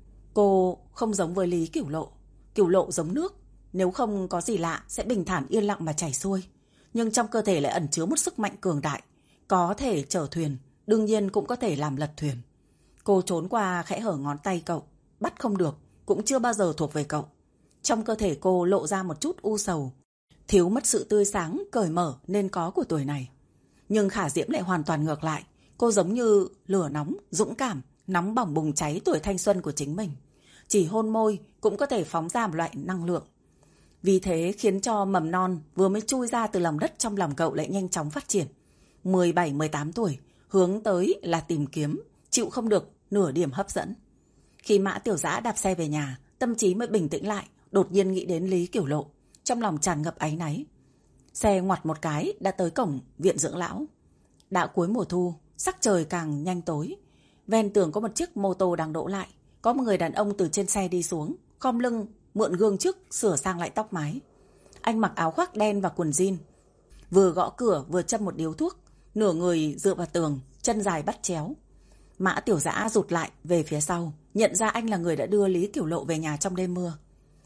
Cô không giống với Lý Cửu Lộ. Cửu Lộ giống nước, nếu không có gì lạ sẽ bình thản yên lặng mà chảy xuôi. Nhưng trong cơ thể lại ẩn chứa một sức mạnh cường đại, có thể chở thuyền, đương nhiên cũng có thể làm lật thuyền. Cô trốn qua khẽ hở ngón tay cậu, bắt không được, cũng chưa bao giờ thuộc về cậu. Trong cơ thể cô lộ ra một chút u sầu, thiếu mất sự tươi sáng, cởi mở nên có của tuổi này. Nhưng Khả Diễm lại hoàn toàn ngược lại. Cô giống như lửa nóng, dũng cảm, nóng bỏng bùng cháy tuổi thanh xuân của chính mình. Chỉ hôn môi cũng có thể phóng ra một loại năng lượng. Vì thế khiến cho mầm non vừa mới chui ra từ lòng đất trong lòng cậu lại nhanh chóng phát triển. mười bảy mười tám tuổi, hướng tới là tìm kiếm, chịu không được nửa điểm hấp dẫn. Khi Mã Tiểu Dã đạp xe về nhà, tâm trí mới bình tĩnh lại, đột nhiên nghĩ đến Lý Cửu Lộ, trong lòng tràn ngập áy náy. Xe ngoặt một cái đã tới cổng viện dưỡng lão. Đã cuối mùa thu, sắc trời càng nhanh tối. Ven tường có một chiếc mô tô đang đỗ lại. Có một người đàn ông từ trên xe đi xuống, khom lưng, mượn gương trước, sửa sang lại tóc mái. Anh mặc áo khoác đen và quần jean, vừa gõ cửa vừa châm một điếu thuốc, nửa người dựa vào tường, chân dài bắt chéo. Mã Tiểu Dã rụt lại về phía sau, nhận ra anh là người đã đưa Lý Cửu Lộ về nhà trong đêm mưa.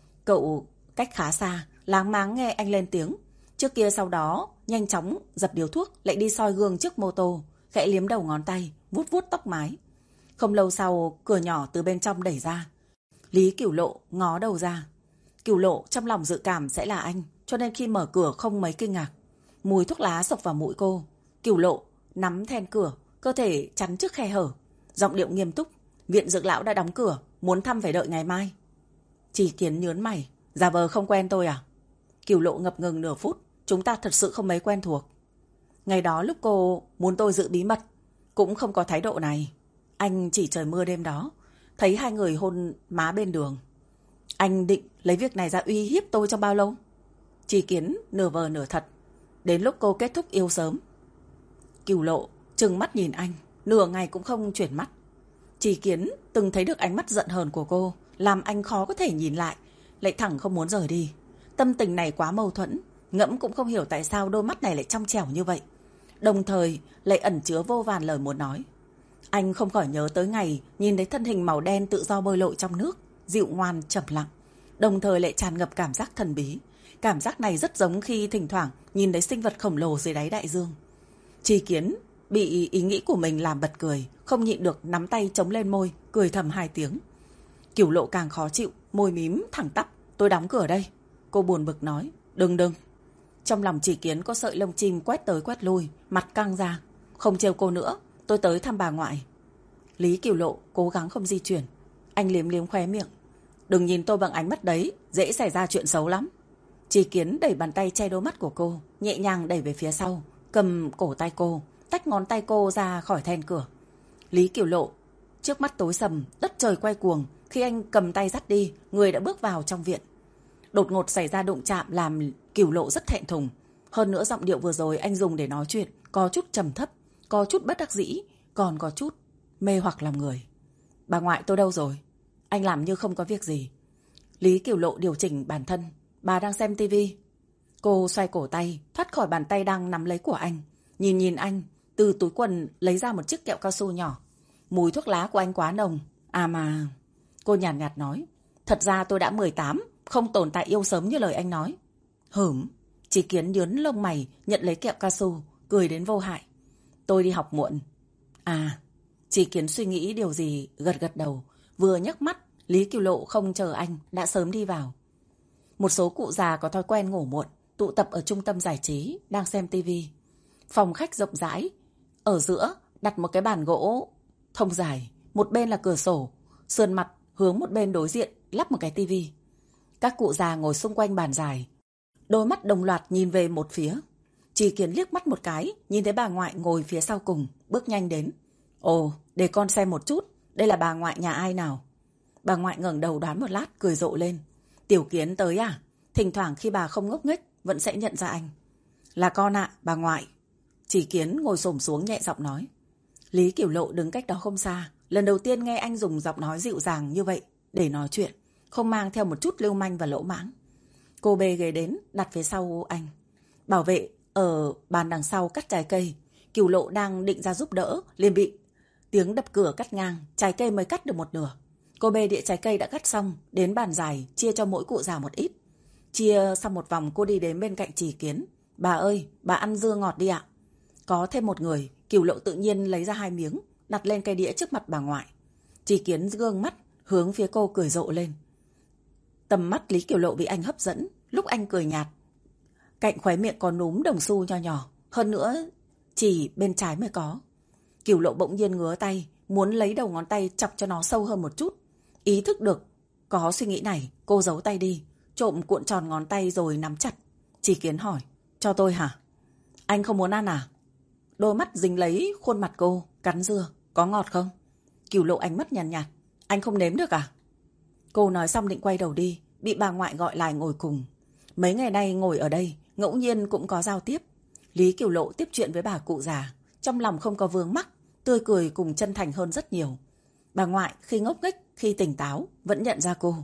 Cậu cách khá xa, láng máng nghe anh lên tiếng. Trước kia sau đó, nhanh chóng dập điếu thuốc, lại đi soi gương trước mô tô, khẽ liếm đầu ngón tay, vuốt vuốt tóc mái. Không lâu sau, cửa nhỏ từ bên trong đẩy ra. Lý Cửu Lộ ngó đầu ra. Cửu Lộ trong lòng dự cảm sẽ là anh, cho nên khi mở cửa không mấy kinh ngạc. Mùi thuốc lá xộc vào mũi cô. Cửu Lộ nắm then cửa, cơ thể chắn trước khe hở, giọng điệu nghiêm túc. Viện dưỡng lão đã đóng cửa, muốn thăm phải đợi ngày mai. Chỉ Kiến nhớn mày, giả vờ không quen tôi à? Cửu Lộ ngập ngừng nửa phút, chúng ta thật sự không mấy quen thuộc. Ngày đó lúc cô muốn tôi giữ bí mật, cũng không có thái độ này. Anh chỉ trời mưa đêm đó, thấy hai người hôn má bên đường. Anh định lấy việc này ra uy hiếp tôi trong bao lâu? Chỉ Kiến nửa vờ nửa thật. Đến lúc cô kết thúc yêu sớm. Cửu Lộ trừng mắt nhìn anh, nửa ngày cũng không chuyển mắt. Chỉ Kiến từng thấy được ánh mắt giận hờn của cô, làm anh khó có thể nhìn lại, lại thẳng không muốn rời đi. Tâm tình này quá mâu thuẫn, ngẫm cũng không hiểu tại sao đôi mắt này lại trong trẻo như vậy. Đồng thời lại ẩn chứa vô vàn lời muốn nói. Anh không khỏi nhớ tới ngày nhìn thấy thân hình màu đen tự do bơi lội trong nước, dịu ngoan trầm lặng, đồng thời lại tràn ngập cảm giác thần bí. Cảm giác này rất giống khi thỉnh thoảng nhìn thấy sinh vật khổng lồ dưới đáy đại dương. Chỉ Kiến bị ý nghĩ của mình làm bật cười, không nhịn được nắm tay chống lên môi, cười thầm hai tiếng. Cửu Lộ càng khó chịu, môi mím thẳng tắp. Tôi đóng cửa đây. Cô buồn bực nói. Đừng đừng. Trong lòng Chỉ Kiến có sợi lông chim quét tới quét lui, mặt căng ra. Không trêu cô nữa, tôi tới thăm bà ngoại. Lý Cửu Lộ cố gắng không di chuyển. Anh liếm liếm khóe miệng. Đừng nhìn tôi bằng ánh mắt đấy, dễ xảy ra chuyện xấu lắm. Chỉ Kiến đẩy bàn tay che đôi mắt của cô, nhẹ nhàng đẩy về phía sau, cầm cổ tay cô, tách ngón tay cô ra khỏi then cửa. Lý Cửu Lộ trước mắt tối sầm, đất trời quay cuồng. Khi anh cầm tay dắt đi, người đã bước vào trong viện. Đột ngột xảy ra đụng chạm làm Cửu Lộ rất thẹn thùng. Hơn nữa giọng điệu vừa rồi anh dùng để nói chuyện có chút trầm thấp, có chút bất đắc dĩ, còn có chút mê hoặc lòng người. Bà ngoại tôi đâu rồi? Anh làm như không có việc gì. Lý Cửu Lộ điều chỉnh bản thân. Bà đang xem tivi. Cô xoay cổ tay, thoát khỏi bàn tay đang nắm lấy của anh. Nhìn nhìn anh, từ túi quần lấy ra một chiếc kẹo cao su nhỏ. Mùi thuốc lá của anh quá nồng. À mà... Cô nhàn nhạt, nhạt nói. Thật ra tôi đã mười tám, không tồn tại yêu sớm như lời anh nói. Hửm. Chỉ Kiến nhớn lông mày, nhận lấy kẹo cao su, cười đến vô hại. Tôi đi học muộn. À. Chỉ Kiến suy nghĩ điều gì, gật gật đầu. Vừa nhấc mắt, Lý Cửu Lộ không chờ anh, đã sớm đi vào. Một số cụ già có thói quen ngủ muộn, tụ tập ở trung tâm giải trí, đang xem tivi. Phòng khách rộng rãi, ở giữa đặt một cái bàn gỗ thông dài, một bên là cửa sổ, sườn mặt hướng một bên đối diện lắp một cái tivi. Các cụ già ngồi xung quanh bàn dài, đôi mắt đồng loạt nhìn về một phía. Chỉ Kiến liếc mắt một cái, nhìn thấy bà ngoại ngồi phía sau cùng, bước nhanh đến. Ồ, để con xem một chút, đây là bà ngoại nhà ai nào? Bà ngoại ngẩng đầu đoán một lát, cười rộ lên. Tiểu Kiến tới à? Thỉnh thoảng khi bà không ngốc nghếch, vẫn sẽ nhận ra anh. Là con ạ, bà ngoại. Chỉ Kiến ngồi xổm xuống nhẹ giọng nói. Lý Cửu Lộ đứng cách đó không xa, lần đầu tiên nghe anh dùng giọng nói dịu dàng như vậy để nói chuyện, không mang theo một chút lưu manh và lỗ mãng. Cô bê ghế đến, đặt phía sau anh. Bảo vệ ở bàn đằng sau cắt trái cây. Cửu Lộ đang định ra giúp đỡ, liền bị tiếng đập cửa cắt ngang, trái cây mới cắt được một nửa. Cô bê đĩa trái cây đã cắt xong, đến bàn dài, chia cho mỗi cụ già một ít. Chia xong một vòng, cô đi đến bên cạnh Chỉ Kiến. Bà ơi, bà ăn dưa ngọt đi ạ. Có thêm một người, Cửu Lộ tự nhiên lấy ra hai miếng, đặt lên cái đĩa trước mặt bà ngoại. Chỉ Kiến gương mắt, hướng phía cô cười rộ lên. Tầm mắt Lý Cửu Lộ bị anh hấp dẫn, lúc anh cười nhạt. Cạnh khóe miệng có núm đồng xu nho nhỏ, hơn nữa chỉ bên trái mới có. Cửu Lộ bỗng nhiên ngứa tay, muốn lấy đầu ngón tay chọc cho nó sâu hơn một chút. Ý thức được có suy nghĩ này, cô giấu tay đi, trộm cuộn tròn ngón tay rồi nắm chặt. Chỉ Kiến hỏi, cho tôi hả? Anh không muốn ăn à? Đôi mắt dính lấy khuôn mặt cô, cắn dưa, có ngọt không? Cửu Lộ ánh mắt nhàn nhạt, nhạt, anh không nếm được à? Cô nói xong định quay đầu đi, bị bà ngoại gọi lại ngồi cùng. Mấy ngày nay ngồi ở đây, ngẫu nhiên cũng có giao tiếp. Lý Cửu Lộ tiếp chuyện với bà cụ già, trong lòng không có vướng mắc, tươi cười cùng chân thành hơn rất nhiều. Bà ngoại khi ngốc nghếch, khi tỉnh táo, vẫn nhận ra cô.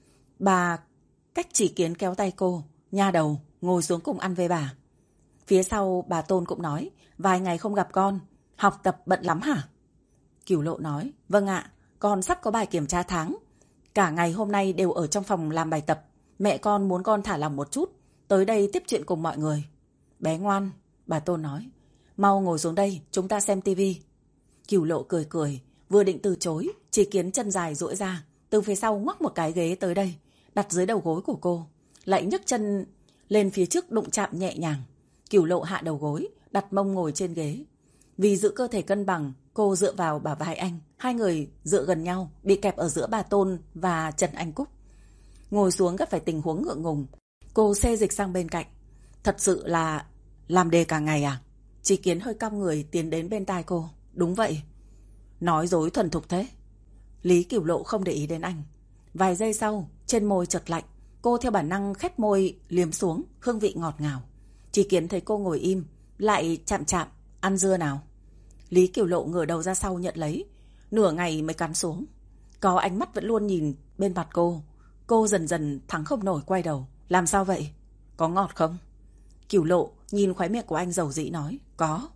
Bà cách Chỉ Kiến kéo tay cô, nha đầu, ngồi xuống cùng ăn với bà. Phía sau bà Tôn cũng nói, vài ngày không gặp con, học tập bận lắm hả? Cửu Lộ nói, vâng ạ, con sắp có bài kiểm tra tháng. Cả ngày hôm nay đều ở trong phòng làm bài tập. Mẹ con muốn con thả lỏng một chút, tới đây tiếp chuyện cùng mọi người. Bé ngoan, bà Tôn nói, mau ngồi xuống đây, chúng ta xem tivi. Cửu Lộ cười cười, vừa định từ chối, Chỉ Kiến chân dài duỗi ra, từ phía sau ngoắc một cái ghế tới đây, đặt dưới đầu gối của cô, lại nhấc chân lên phía trước đụng chạm nhẹ nhàng. Cửu Lộ hạ đầu gối, đặt mông ngồi trên ghế. Vì giữ cơ thể cân bằng, cô dựa vào bả vai anh, hai người dựa gần nhau, bị kẹp ở giữa bà Tôn và Trần Anh Cúc. Ngồi xuống gặp phải tình huống ngượng ngùng, cô xê dịch sang bên cạnh. Thật sự là làm đề cả ngày à? Chỉ Kiến hơi cong người tiến đến bên tai cô. Đúng vậy. Nói dối thuần thục thế. Lý Cửu Lộ không để ý đến anh. Vài giây sau, trên môi chợt lạnh, cô theo bản năng khép môi liếm xuống, hương vị ngọt ngào. Chỉ Kiến thấy cô ngồi im, lại chạm chạm, ăn dưa nào. Lý Cửu Lộ ngửa đầu ra sau nhận lấy, nửa ngày mới cắn xuống. Có ánh mắt vẫn luôn nhìn bên mặt cô. Cô dần dần thắng không nổi quay đầu. Làm sao vậy? Có ngọt không? Cửu Lộ nhìn khóe miệng của anh dầu dĩ nói, có.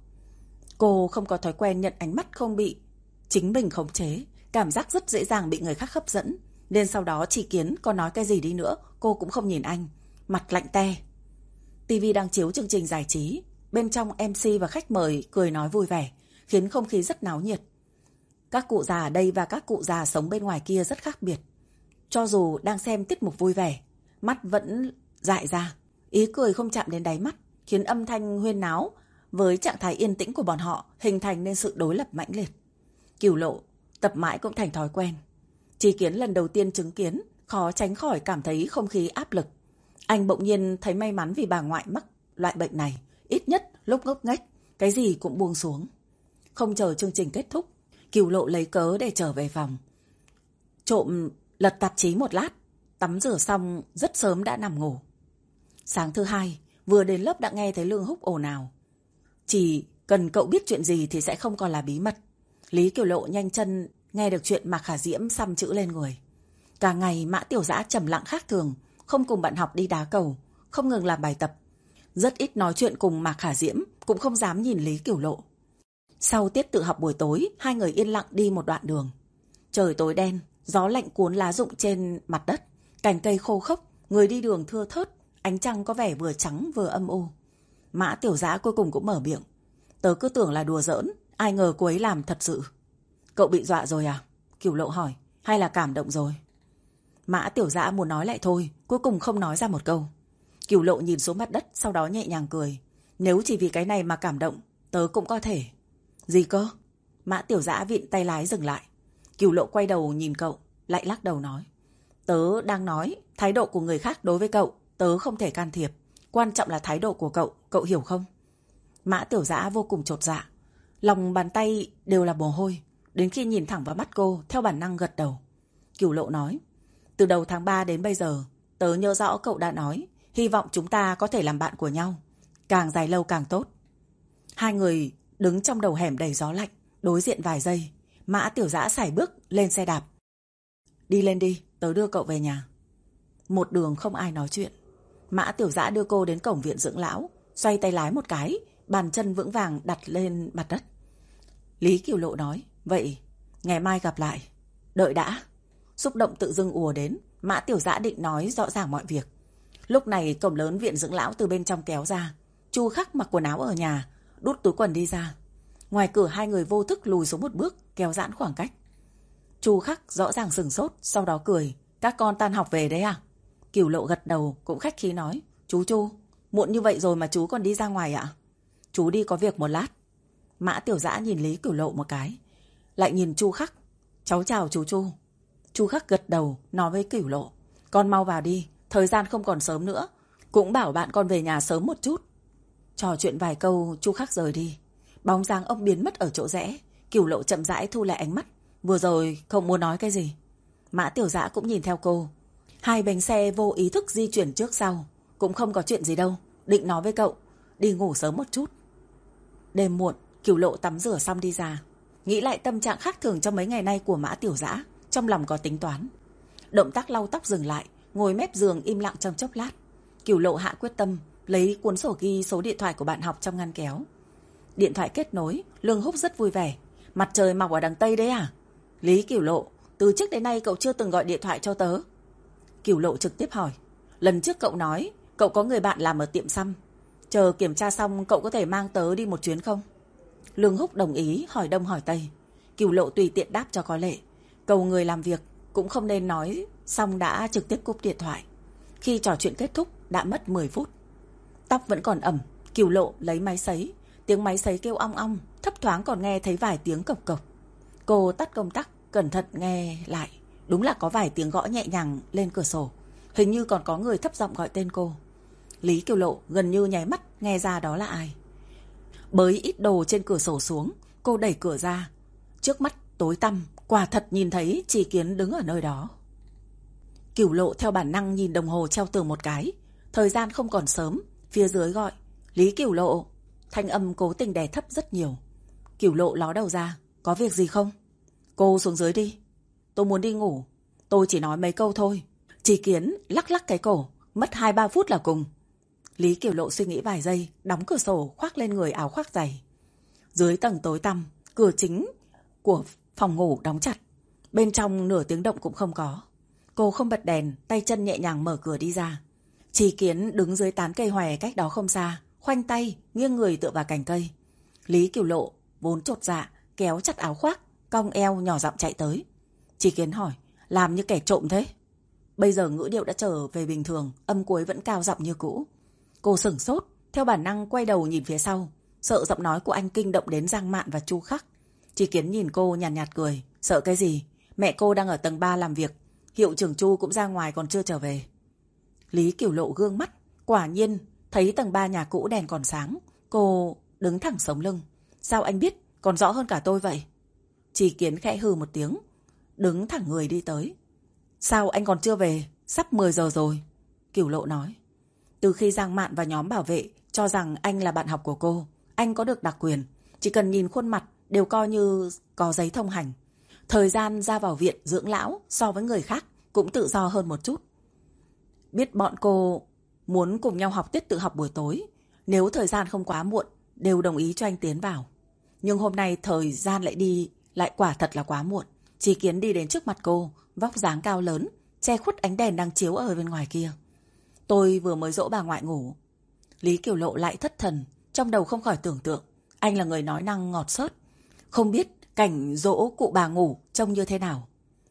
Cô không có thói quen nhận ánh mắt không bị chính mình khống chế, cảm giác rất dễ dàng bị người khác hấp dẫn. Nên sau đó Chỉ Kiến có nói cái gì đi nữa, cô cũng không nhìn anh, mặt lạnh te. Tivi đang chiếu chương trình giải trí, bên trong em xê và khách mời cười nói vui vẻ, khiến không khí rất náo nhiệt. Các cụ già ở đây và các cụ già sống bên ngoài kia rất khác biệt. Cho dù đang xem tiết mục vui vẻ, mắt vẫn dại ra, ý cười không chạm đến đáy mắt, khiến âm thanh huyên náo với trạng thái yên tĩnh của bọn họ hình thành nên sự đối lập mãnh liệt. Cửu Lộ tập mãi cũng thành thói quen. Chỉ Kiến lần đầu tiên chứng kiến, khó tránh khỏi cảm thấy không khí áp lực. Anh bỗng nhiên thấy may mắn vì bà ngoại mắc loại bệnh này, ít nhất lúc ngốc nghếch, cái gì cũng buông xuống. Không chờ chương trình kết thúc, Cửu Lộ lấy cớ để trở về phòng. Trộm lật tạp chí một lát, tắm rửa xong rất sớm đã nằm ngủ. Sáng thứ hai, vừa đến lớp đã nghe thấy Lương Húc ồn ào. Chỉ cần cậu biết chuyện gì thì sẽ không còn là bí mật. Lý Cửu Lộ nhanh chân nghe được chuyện Mạc Khả Diễm xăm chữ lên người. Cả ngày Mã Tiểu Dã trầm lặng khác thường, không cùng bạn học đi đá cầu, không ngừng làm bài tập. Rất ít nói chuyện cùng Mạc Khả Diễm, cũng không dám nhìn Lý Cửu Lộ. Sau tiết tự học buổi tối, hai người yên lặng đi một đoạn đường. Trời tối đen, gió lạnh cuốn lá rụng trên mặt đất, cành cây khô khốc, người đi đường thưa thớt, ánh trăng có vẻ vừa trắng vừa âm u. Mã Tiểu Dã cuối cùng cũng mở miệng. Tớ cứ tưởng là đùa giỡn, ai ngờ cô ấy làm thật sự. Cậu bị dọa rồi à? Cửu Lộ hỏi. hay là cảm động rồi? Mã Tiểu Dã muốn nói lại thôi, cuối cùng không nói ra một câu. Cửu Lộ nhìn xuống mặt đất, sau đó nhẹ nhàng cười. Nếu chỉ vì cái này mà cảm động, tớ cũng có thể. Gì cơ? Mã Tiểu Dã vịn tay lái dừng lại. Cửu Lộ quay đầu nhìn cậu, lại lắc đầu nói. Tớ đang nói, thái độ của người khác đối với cậu, tớ không thể can thiệp. Quan trọng là thái độ của cậu, cậu hiểu không? Mã Tiểu Dã vô cùng chột dạ. Lòng bàn tay đều là mồ hôi. Đến khi nhìn thẳng vào mắt cô, theo bản năng gật đầu. Cửu Lộ nói. Từ đầu tháng ba đến bây giờ, tớ nhớ rõ cậu đã nói, hy vọng chúng ta có thể làm bạn của nhau. Càng dài lâu càng tốt. Hai người đứng trong đầu hẻm đầy gió lạnh, đối diện vài giây. Mã Tiểu Dã sải bước lên xe đạp. Đi lên đi, tớ đưa cậu về nhà. Một đường không ai nói chuyện. Mã Tiểu Dã đưa cô đến cổng viện dưỡng lão, xoay tay lái một cái, bàn chân vững vàng đặt lên mặt đất. Lý Cửu Lộ nói, vậy ngày mai gặp lại. Đợi đã. Xúc động tự dưng ùa đến, Mã Tiểu Dã định nói rõ ràng mọi việc. Lúc này cổng lớn viện dưỡng lão từ bên trong kéo ra. Chu Khắc mặc quần áo ở nhà, đút túi quần đi ra. Ngoài cửa hai người vô thức lùi xuống một bước, kéo giãn khoảng cách. Chu Khắc rõ ràng sừng sốt, sau đó cười. Các con tan học về đấy à? Cửu Lộ gật đầu, cũng khách khí nói. Chú Chu, muộn như vậy rồi mà chú còn đi ra ngoài ạ? Chú đi có việc một lát. Mã Tiểu Dã nhìn Lý Cửu Lộ một cái, lại nhìn Chu Khắc. Cháu chào chú Chu. Chu Khắc gật đầu, nói với Cửu Lộ. Con mau vào đi, thời gian không còn sớm nữa. Cũng bảo bạn con về nhà sớm một chút. Trò chuyện vài câu, Chu Khắc rời đi. Bóng dáng ông biến mất ở chỗ rẽ. Cửu Lộ chậm rãi thu lại ánh mắt. Vừa rồi không muốn nói cái gì. Mã Tiểu Dã cũng nhìn theo cô. Hai bánh xe vô ý thức di chuyển trước sau. Cũng không có chuyện gì đâu. Định nói với cậu, đi ngủ sớm một chút. Đêm muộn, Cửu Lộ tắm rửa xong đi ra. Nghĩ lại tâm trạng khác thường trong mấy ngày nay của Mã Tiểu Dã, trong lòng có tính toán. Động tác lau tóc dừng lại, ngồi mép giường im lặng trong chốc lát. Cửu Lộ hạ quyết tâm, lấy cuốn sổ ghi số điện thoại của bạn học trong ngăn kéo. Điện thoại kết nối, Lương Húc rất vui vẻ. Mặt trời mọc ở đằng Tây đấy à? Lý Cửu Lộ, từ trước đến nay cậu chưa từng gọi điện thoại cho tớ. Cửu Lộ trực tiếp hỏi. Lần trước cậu nói, cậu có người bạn làm ở tiệm xăm. Chờ kiểm tra xong cậu có thể mang tớ đi một chuyến không? Lương Húc đồng ý, hỏi đông hỏi tây. Cửu Lộ tùy tiện đáp cho có lệ. Cầu người làm việc cũng không nên nói, xong đã trực tiếp cúp điện thoại. Khi trò chuyện kết thúc đã mất mười phút. Tóc vẫn còn ẩm, Cửu Lộ lấy máy sấy. Tiếng máy sấy kêu ong ong, thấp thoáng còn nghe thấy vài tiếng cộc cộc. Cô tắt công tắc, cẩn thận nghe lại. Đúng là có vài tiếng gõ nhẹ nhàng lên cửa sổ. Hình như còn có người thấp giọng gọi tên cô. Lý Cửu Lộ gần như nháy mắt nghe ra đó là ai. Bới ít đồ trên cửa sổ xuống, cô đẩy cửa ra. Trước mắt tối tăm, quả thật nhìn thấy Trì Kiến đứng ở nơi đó. Cửu Lộ theo bản năng nhìn đồng hồ treo tường một cái. Thời gian không còn sớm, phía dưới gọi. Lý Cửu Lộ. Thanh âm cố tình đè thấp rất nhiều. Cửu Lộ ló đầu ra. Có việc gì không? Cô xuống dưới đi. Tôi muốn đi ngủ. Tôi chỉ nói mấy câu thôi. Trì Kiến lắc lắc cái cổ. Mất hai ba phút là cùng. Lý Cửu Lộ suy nghĩ vài giây, đóng cửa sổ, khoác lên người áo khoác dày. Dưới tầng tối tăm, cửa chính của phòng ngủ đóng chặt. Bên trong nửa tiếng động cũng không có. Cô không bật đèn, tay chân nhẹ nhàng mở cửa đi ra. Trì Kiến đứng dưới tán cây hòe cách đó không xa, khoanh tay, nghiêng người tựa vào cành cây. Lý Cửu Lộ vốn chột dạ, kéo chặt áo khoác, cong eo nhỏ giọng chạy tới. Trì Kiến hỏi, làm như kẻ trộm thế? Bây giờ ngữ điệu đã trở về bình thường, âm cuối vẫn cao giọng như cũ. Cô sửng sốt, theo bản năng quay đầu nhìn phía sau, sợ giọng nói của anh kinh động đến Giang Mạn và Chu Khắc. Trì Kiến nhìn cô nhàn nhạt, nhạt cười, sợ cái gì? Mẹ cô đang ở tầng ba làm việc, hiệu trưởng Chu cũng ra ngoài còn chưa trở về. Lý Cửu Lộ gương mắt, quả nhiên thấy tầng ba nhà cũ đèn còn sáng. Cô đứng thẳng sống lưng. Sao anh biết còn rõ hơn cả tôi vậy? Trì Kiến khẽ hừ một tiếng, đứng thẳng người đi tới. Sao anh còn chưa về? Sắp mười giờ rồi. Cửu Lộ nói. Từ khi Giang Mạn và nhóm bảo vệ cho rằng anh là bạn học của cô, anh có được đặc quyền. Chỉ cần nhìn khuôn mặt đều coi như có giấy thông hành. Thời gian ra vào viện dưỡng lão so với người khác cũng tự do hơn một chút. Biết bọn cô muốn cùng nhau học tiết tự học buổi tối, nếu thời gian không quá muộn đều đồng ý cho anh tiến vào. Nhưng hôm nay thời gian lại đi lại quả thật là quá muộn. Trì Kiến đi đến trước mặt cô, vóc dáng cao lớn, che khuất ánh đèn đang chiếu ở bên ngoài kia. Tôi vừa mới dỗ bà ngoại ngủ. Lý Cửu Lộ lại thất thần, trong đầu không khỏi tưởng tượng. Anh là người nói năng ngọt xớt, không biết cảnh dỗ cụ bà ngủ trông như thế nào.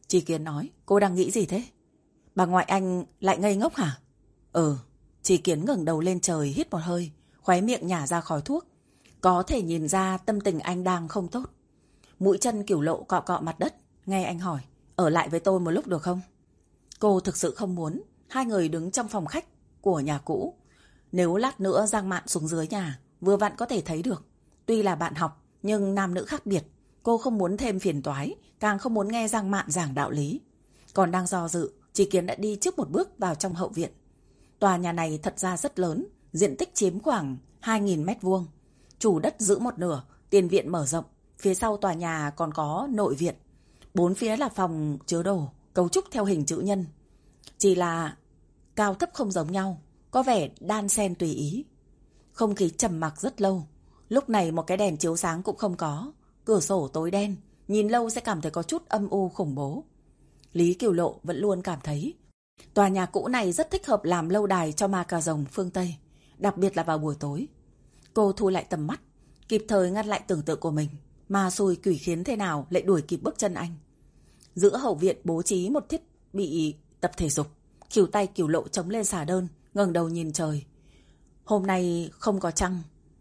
Chị Kiến nói, cô đang nghĩ gì thế? Bà ngoại anh lại ngây ngốc hả? Ừ. Chị Kiến ngẩng đầu lên trời hít một hơi, khóe miệng nhả ra khói thuốc. Có thể nhìn ra tâm tình anh đang không tốt. Mũi chân Cửu Lộ cọ cọ mặt đất, nghe anh hỏi, ở lại với tôi một lúc được không? Cô thực sự không muốn. Hai người đứng trong phòng khách của nhà cũ. Nếu lát nữa Giang Mạn xuống dưới nhà, vừa vặn có thể thấy được. Tuy là bạn học, nhưng nam nữ khác biệt. Cô không muốn thêm phiền toái, càng không muốn nghe Giang Mạn giảng đạo lý. Còn đang do dự, Chí Kiến đã đi trước một bước vào trong hậu viện. Tòa nhà này thật ra rất lớn, diện tích chiếm khoảng hai nghìn mét vuông. Chủ đất giữ một nửa, tiền viện mở rộng. Phía sau tòa nhà còn có nội viện. Bốn phía là phòng chứa đồ, cấu trúc theo hình chữ nhân. Chỉ là cao thấp không giống nhau, có vẻ đan xen tùy ý. Không khí trầm mặc rất lâu. Lúc này một cái đèn chiếu sáng cũng không có. Cửa sổ tối đen, nhìn lâu sẽ cảm thấy có chút âm u khủng bố. Lý Cửu Lộ vẫn luôn cảm thấy tòa nhà cũ này rất thích hợp làm lâu đài cho ma cà rồng phương Tây, đặc biệt là vào buổi tối. Cô thu lại tầm mắt, kịp thời ngăn lại tưởng tượng của mình. Ma xui quỷ khiến thế nào lại đuổi kịp bước chân anh. Giữa hậu viện bố trí một thiết bị tập thể dục. Khỉu tay Cửu Lộ chống lên xà đơn, ngẩng đầu nhìn trời. Hôm nay không có trăng,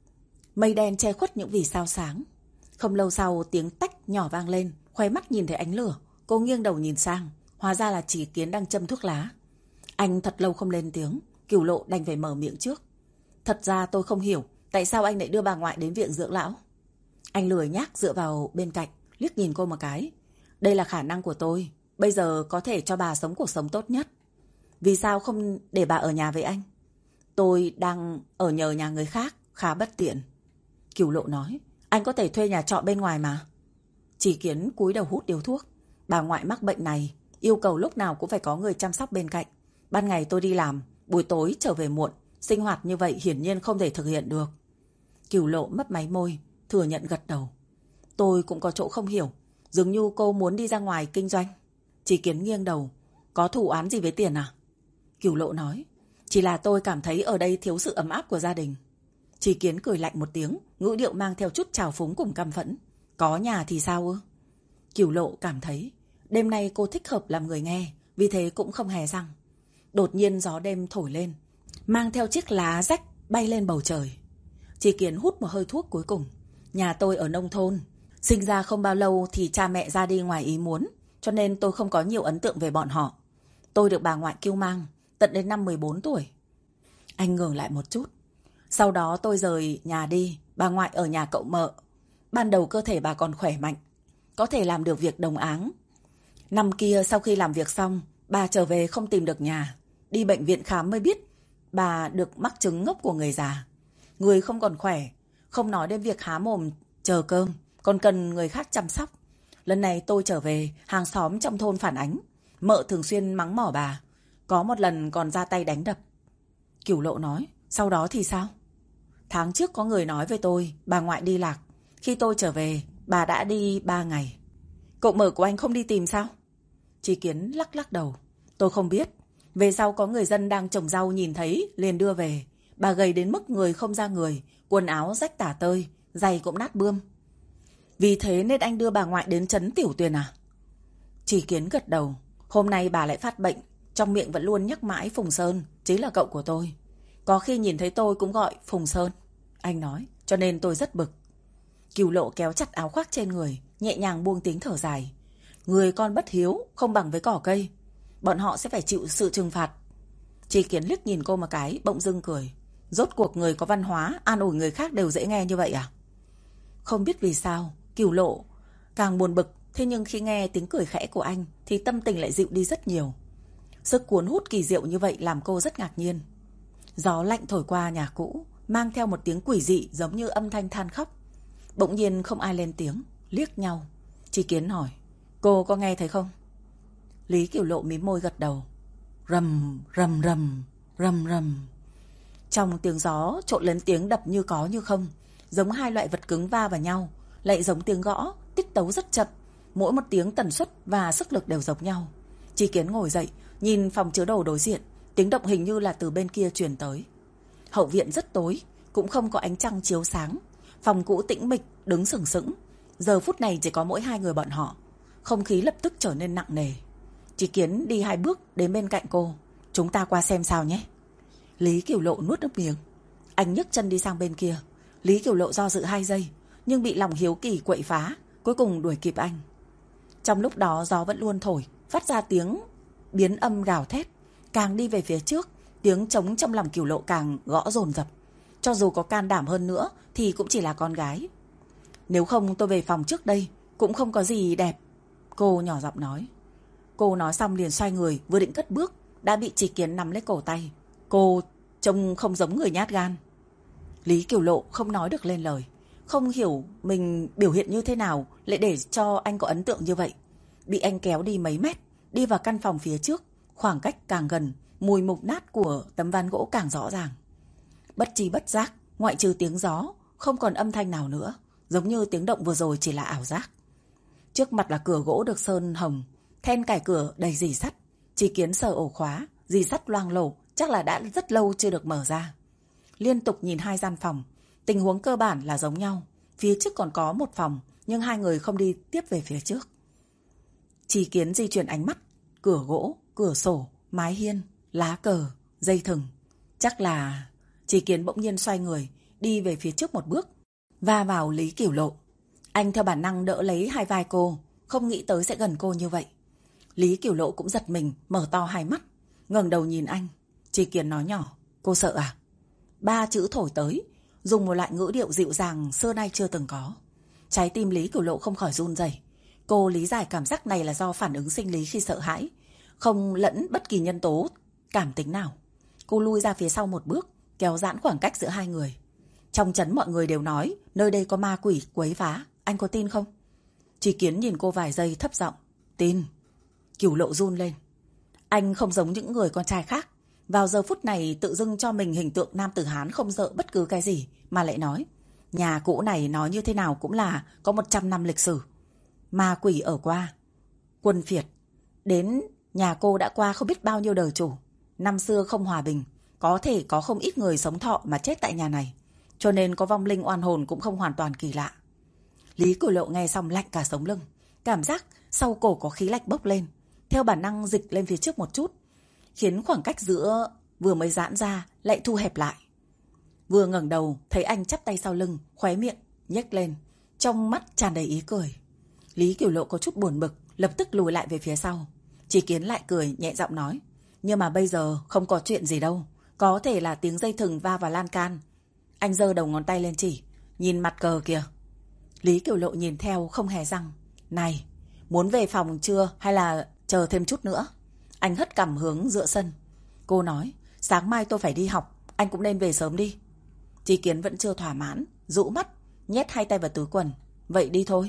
mây đen che khuất những vì sao sáng. Không lâu sau tiếng tách nhỏ vang lên, khóe mắt nhìn thấy ánh lửa. Cô nghiêng đầu nhìn sang, hóa ra là Chí Kiến đang châm thuốc lá. Anh thật lâu không lên tiếng, Cửu Lộ đành phải mở miệng trước. Thật ra tôi không hiểu tại sao anh lại đưa bà ngoại đến viện dưỡng lão. Anh lười nhác dựa vào bên cạnh, liếc nhìn cô một cái. Đây là khả năng của tôi, bây giờ có thể cho bà sống cuộc sống tốt nhất. Vì sao không để bà ở nhà với anh? Tôi đang ở nhờ nhà người khác, khá bất tiện. Cửu Lộ nói, anh có thể thuê nhà trọ bên ngoài mà. Chí Kiến cúi đầu hút điếu thuốc. Bà ngoại mắc bệnh này, yêu cầu lúc nào cũng phải có người chăm sóc bên cạnh. Ban ngày tôi đi làm, buổi tối trở về muộn. Sinh hoạt như vậy hiển nhiên không thể thực hiện được. Cửu Lộ mấp máy môi, thừa nhận gật đầu. Tôi cũng có chỗ không hiểu, dường như cô muốn đi ra ngoài kinh doanh. Chí Kiến nghiêng đầu, có thù oán gì với tiền à? Cửu Lộ nói, chỉ là tôi cảm thấy ở đây thiếu sự ấm áp của gia đình. Chí Kiến cười lạnh một tiếng, ngữ điệu mang theo chút trào phúng cùng căm phẫn. Có nhà thì sao ư? Cửu Lộ cảm thấy đêm nay cô thích hợp làm người nghe, vì thế cũng không hề răng. Đột nhiên gió đêm thổi lên, mang theo chiếc lá rách bay lên bầu trời. Chí Kiến hút một hơi thuốc cuối cùng. Nhà tôi ở nông thôn, sinh ra không bao lâu thì cha mẹ ra đi ngoài ý muốn, cho nên tôi không có nhiều ấn tượng về bọn họ. Tôi được bà ngoại cưu mang tận đến năm mười bốn tuổi. Anh ngừng lại một chút. Sau đó tôi rời nhà đi, bà ngoại ở nhà cậu mợ. Ban đầu cơ thể bà còn khỏe mạnh, có thể làm được việc đồng áng. Năm kia sau khi làm việc xong, bà trở về không tìm được nhà. Đi bệnh viện khám mới biết bà được mắc chứng ngốc của người già. Người không còn khỏe, không nói đến việc há mồm chờ cơm, còn cần người khác chăm sóc. Lần này tôi trở về, hàng xóm trong thôn phản ánh, mợ thường xuyên mắng mỏ bà, có một lần còn ra tay đánh đập. Cửu Lộ nói, sau đó thì sao? Tháng trước có người nói với tôi, bà ngoại đi lạc. Khi tôi trở về, bà đã đi ba ngày. Cậu mợ của anh không đi tìm sao? Chí Kiến lắc lắc đầu. Tôi không biết. Về sau có người dân đang trồng rau nhìn thấy, liền đưa về. Bà gầy đến mức người không ra người, quần áo rách tả tơi, giày cũng nát bươm. Vì thế nên anh đưa bà ngoại đến trấn Tiểu Tuyền à? Chí Kiến gật đầu. Hôm nay bà lại phát bệnh, trong miệng vẫn luôn nhắc mãi Phùng Sơn, chính là cậu của tôi. Có khi nhìn thấy tôi cũng gọi Phùng Sơn. Anh nói, cho nên tôi rất bực. Cửu Lộ kéo chặt áo khoác trên người, nhẹ nhàng buông tiếng thở dài. Người con bất hiếu, không bằng với cỏ cây. Bọn họ sẽ phải chịu sự trừng phạt. Chí Kiến liếc nhìn cô một cái, bỗng dưng cười. Rốt cuộc người có văn hóa, an ủi người khác đều dễ nghe như vậy à? Không biết vì sao, Cửu Lộ càng buồn bực. Thế nhưng khi nghe tiếng cười khẽ của anh thì tâm tình lại dịu đi rất nhiều. Sức cuốn hút kỳ diệu như vậy làm cô rất ngạc nhiên. Gió lạnh thổi qua nhà cũ, mang theo một tiếng quỷ dị giống như âm thanh than khóc. Bỗng nhiên không ai lên tiếng, liếc nhau. Chí Kiến hỏi, cô có nghe thấy không? Lý Cửu Lộ mím môi gật đầu. Rầm rầm rầm rầm rầm. Trong tiếng gió trộn lẫn tiếng đập như có như không, giống hai loại vật cứng va vào nhau, lại giống tiếng gõ, tiết tấu rất chậm. Mỗi một tiếng tần suất và sức lực đều giống nhau. Chí Kiến ngồi dậy, nhìn phòng chứa đồ đối diện. Tiếng động hình như là từ bên kia truyền tới. Hậu viện rất tối, cũng không có ánh trăng chiếu sáng. Phòng cũ tĩnh mịch, đứng sừng sững. Giờ phút này chỉ có mỗi hai người bọn họ. Không khí lập tức trở nên nặng nề. Chí Kiến đi hai bước đến bên cạnh cô. Chúng ta qua xem sao nhé. Lý Kiểu Lộ nuốt nước miếng. Anh nhấc chân đi sang bên kia. Lý Kiểu Lộ do dự hai giây, nhưng bị lòng hiếu kỳ quậy phá, cuối cùng đuổi kịp anh. Trong lúc đó gió vẫn luôn thổi, phát ra tiếng biến âm gào thét. Càng đi về phía trước, tiếng trống trong lòng Kiểu Lộ càng gõ dồn dập. Cho dù có can đảm hơn nữa thì cũng chỉ là con gái. Nếu không tôi về phòng trước đây, cũng không có gì đẹp. Cô nhỏ giọng nói. Cô nói xong liền xoay người, vừa định cất bước, đã bị Chí Kiến nắm lấy cổ tay. Cô trông không giống người nhát gan. Lý Kiểu Lộ không nói được lên lời. Không hiểu mình biểu hiện như thế nào lại để cho anh có ấn tượng như vậy. Bị anh kéo đi mấy mét, đi vào căn phòng phía trước. Khoảng cách càng gần, mùi mục nát của tấm ván gỗ càng rõ ràng. Bất tri bất giác, ngoại trừ tiếng gió, không còn âm thanh nào nữa. Giống như tiếng động vừa rồi chỉ là ảo giác. Trước mặt là cửa gỗ được sơn hồng, then cài cửa đầy rỉ sắt. Chí Kiến sờ ổ khóa, rỉ sắt loang lổ, chắc là đã rất lâu chưa được mở ra. Liên tục nhìn hai gian phòng, tình huống cơ bản là giống nhau. Phía trước còn có một phòng, nhưng hai người không đi tiếp về phía trước. Chí Kiến di chuyển ánh mắt, cửa gỗ, cửa sổ, mái hiên, lá cờ, dây thừng. Chắc là... Chí Kiến bỗng nhiên xoay người, đi về phía trước một bước, va vào Lý Kiểu Lộ. Anh theo bản năng đỡ lấy hai vai cô, không nghĩ tới sẽ gần cô như vậy. Lý Kiểu Lộ cũng giật mình, mở to hai mắt, ngẩng đầu nhìn anh. Chí Kiến nói nhỏ, cô sợ à? Ba chữ thổi tới, dùng một loại ngữ điệu dịu dàng xưa nay chưa từng có. Trái tim Lý Kiểu Lộ không khỏi run rẩy. Cô lý giải cảm giác này là do phản ứng sinh lý khi sợ hãi, không lẫn bất kỳ nhân tố cảm tính nào. Cô lui ra phía sau một bước, kéo giãn khoảng cách giữa hai người. Trong trấn mọi người đều nói nơi đây có ma quỷ quấy phá, anh có tin không? Chí Kiến nhìn cô vài giây thấp giọng, tin. Kiểu Lộ run lên. Anh không giống những người con trai khác, vào giờ phút này tự dưng cho mình hình tượng nam tử Hán không sợ bất cứ cái gì, mà lại nói nhà cũ này nói như thế nào cũng là có một trăm năm lịch sử. Ma quỷ ở qua, quân phiệt, đến nhà cô đã qua không biết bao nhiêu đời chủ. Năm xưa không hòa bình, có thể có không ít người sống thọ mà chết tại nhà này, cho nên có vong linh oan hồn cũng không hoàn toàn kỳ lạ. Lý Kiểu Lộ nghe xong lạnh cả sống lưng, cảm giác sau cổ có khí lạnh bốc lên, theo bản năng dịch lên phía trước một chút, khiến khoảng cách giữa vừa mới giãn ra lại thu hẹp lại. Vừa ngẩng đầu thấy anh chắp tay sau lưng, khóe miệng nhếch lên, trong mắt tràn đầy ý cười. Lý Kiểu Lộ có chút buồn bực, lập tức lùi lại về phía sau. Chí Kiến lại cười nhẹ giọng nói, nhưng mà bây giờ không có chuyện gì đâu, có thể là tiếng dây thừng va vào lan can. Anh giơ đầu ngón tay lên chỉ, nhìn mặt cờ kìa. Lý Kiểu Lộ nhìn theo không hề răng. Này, muốn về phòng chưa hay là chờ thêm chút nữa? Anh hất cằm hướng giữa sân. Cô nói, sáng mai tôi phải đi học, anh cũng nên về sớm đi. Chí Kiến vẫn chưa thỏa mãn, rũ mắt, nhét hai tay vào túi quần. Vậy đi thôi.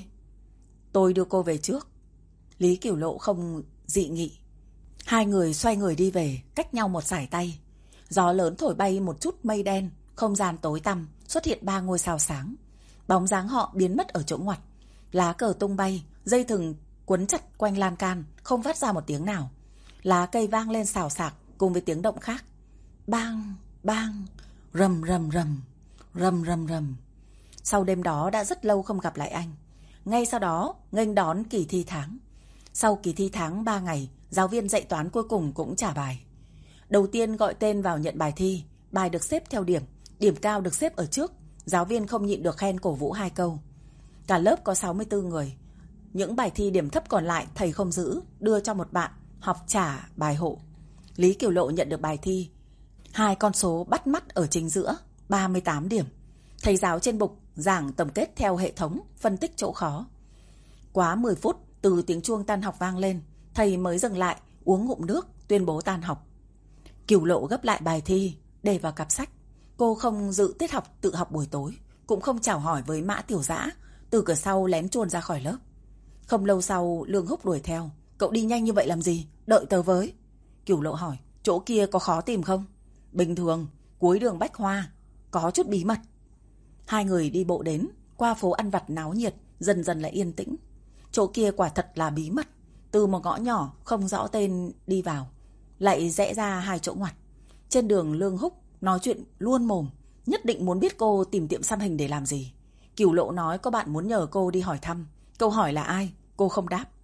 Tôi đưa cô về trước. Lý Kiểu Lộ không dị nghị. Hai người xoay người đi về, cách nhau một sải tay. Gió lớn thổi bay một chút mây đen, không gian tối tăm, xuất hiện ba ngôi sao sáng. Bóng dáng họ biến mất ở chỗ ngoặt. Lá cờ tung bay, dây thừng quấn chặt quanh lan can, không phát ra một tiếng nào. Lá cây vang lên xào xạc cùng với tiếng động khác. Bang, bang, rầm rầm rầm, rầm rầm rầm. Sau đêm đó đã rất lâu không gặp lại anh. Ngay sau đó nghênh đón kỳ thi tháng. Sau kỳ thi tháng ba ngày, giáo viên dạy toán cuối cùng cũng trả bài. Đầu tiên gọi tên vào nhận bài thi, bài được xếp theo điểm, điểm cao được xếp ở trước. Giáo viên không nhịn được khen cổ vũ hai câu. Cả lớp có sáu mươi tư người. Những bài thi điểm thấp còn lại thầy không giữ, đưa cho một bạn học trả bài hộ. Lý Kiểu Lộ nhận được bài thi, hai con số bắt mắt ở chính giữa, ba mươi tám điểm. Thầy giáo trên bục giảng tổng kết theo hệ thống, phân tích chỗ khó. Quá mười phút từ tiếng chuông tan học vang lên, thầy mới dừng lại, uống ngụm nước, tuyên bố tan học. Kiểu Lộ gấp lại bài thi, để vào cặp sách. Cô không dự tiết học tự học buổi tối, cũng không chào hỏi với Mã Tiểu Dã, từ cửa sau lén chuồn ra khỏi lớp. Không lâu sau Lương Húc đuổi theo. Cậu đi nhanh như vậy làm gì? Đợi tớ với. Kiểu Lộ hỏi, chỗ kia có khó tìm không? Bình thường, cuối đường Bách Hoa, có chút bí mật. Hai người đi bộ đến, qua phố ăn vặt náo nhiệt, dần dần lại yên tĩnh. Chỗ kia quả thật là bí mật. Từ một ngõ nhỏ không rõ tên đi vào, lại rẽ ra hai chỗ ngoặt. Trên đường Lương Húc nói chuyện luôn mồm, nhất định muốn biết cô tìm tiệm xăm hình để làm gì. Kiểu Lộ nói có bạn muốn nhờ cô đi hỏi thăm. Câu hỏi là ai? Cô không đáp.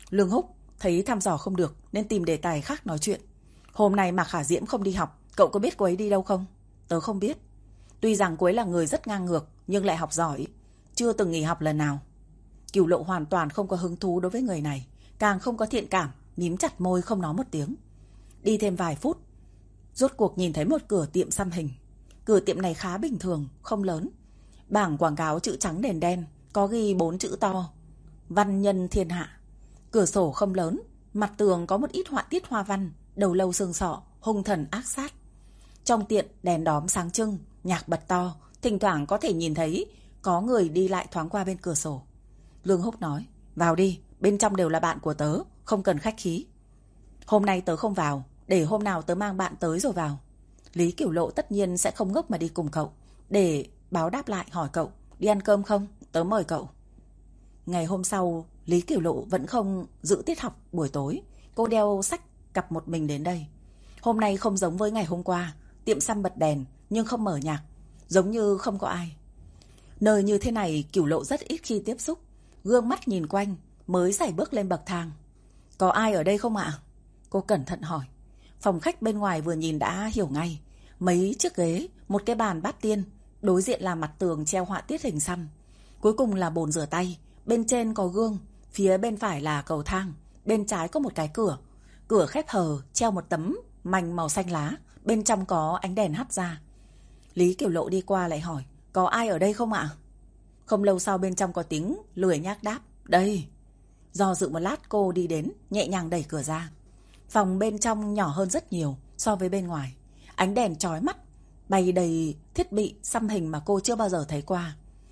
Lương Húc thấy thăm dò không được nên tìm đề tài khác nói chuyện. Hôm nay Mạc Khả Diễm không đi học, cậu có biết cô ấy đi đâu không? Tớ không biết. Tuy rằng cô ấy là người rất ngang ngược nhưng lại học giỏi, chưa từng nghỉ học lần nào. Cửu Lộ hoàn toàn không có hứng thú đối với người này, càng không có thiện cảm, mím chặt môi không nói một tiếng. Đi thêm vài phút, rốt cuộc nhìn thấy một cửa tiệm xăm hình. Cửa tiệm này khá bình thường, không lớn. Bảng quảng cáo chữ trắng nền đen, có ghi bốn chữ to: Văn nhân thiên hạ. Cửa sổ không lớn, mặt tường có một ít họa tiết hoa văn, đầu lâu xương sọ, hung thần ác sát. Trong tiệm đèn đóm sáng trưng, nhạc bật to, thỉnh thoảng có thể nhìn thấy có người đi lại thoáng qua bên cửa sổ. Lương Húc nói: vào đi, bên trong đều là bạn của tớ, không cần khách khí. Hôm nay tớ không vào, để hôm nào tớ mang bạn tới rồi vào. Lý Cửu Lộ tất nhiên sẽ không ngốc mà đi cùng cậu. Để báo đáp lại hỏi cậu: đi ăn cơm không? Tớ mời cậu. Ngày hôm sau, Lý Cửu Lộ vẫn không giữ tiết học buổi tối. Cô đeo sách cặp một mình đến đây. Hôm nay không giống với ngày hôm qua, tiệm xăm bật đèn nhưng không mở nhạc, giống như không có ai. Nơi như thế này Cửu Lộ rất ít khi tiếp xúc. Gương mắt nhìn quanh mới sải bước lên bậc thang. Có ai ở đây không ạ? Cô cẩn thận hỏi. Phòng khách bên ngoài vừa nhìn đã hiểu ngay. Mấy chiếc ghế, một cái bàn bát tiên, đối diện là mặt tường treo họa tiết hình xăm. Cuối cùng là bồn rửa tay, bên trên có gương, phía bên phải là cầu thang, bên trái có một cái cửa. Cửa khép hờ, treo một tấm mành màu xanh lá, bên trong có ánh đèn hắt ra. Lý Cửu Lộ đi qua lại hỏi: có ai ở đây không ạ? Không lâu sau bên trong có tiếng lười nhác đáp: đây. Do dự một lát cô đi đến, nhẹ nhàng đẩy cửa ra. Phòng bên trong nhỏ hơn rất nhiều so với bên ngoài. Ánh đèn chói mắt, bày đầy thiết bị xăm hình mà cô chưa bao giờ thấy qua.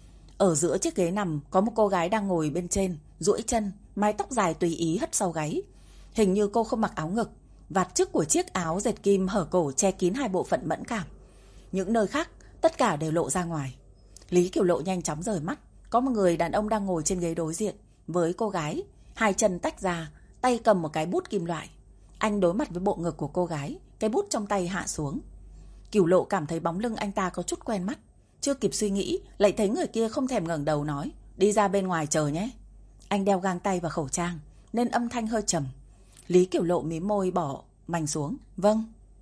Ở giữa chiếc ghế nằm có một cô gái đang ngồi bên trên, duỗi chân, mái tóc dài tùy ý hất sau gáy. Hình như cô không mặc áo ngực, vạt trước của chiếc áo dệt kim hở cổ che kín hai bộ phận mẫn cảm. Những nơi khác tất cả đều lộ ra ngoài. Lý Cửu Lộ nhanh chóng rời mắt. Có một người đàn ông đang ngồi trên ghế đối diện với cô gái, hai chân tách ra, tay cầm một cái bút kim loại. Anh đối mặt với bộ ngực của cô gái, cái bút trong tay hạ xuống. Cửu Lộ cảm thấy bóng lưng anh ta có chút quen mắt. Chưa kịp suy nghĩ, lại thấy người kia không thèm ngẩng đầu nói: đi ra bên ngoài chờ nhé. Anh đeo găng tay và khẩu trang nên âm thanh hơi trầm. Lý Cửu Lộ mím môi bỏ mành xuống. Vâng.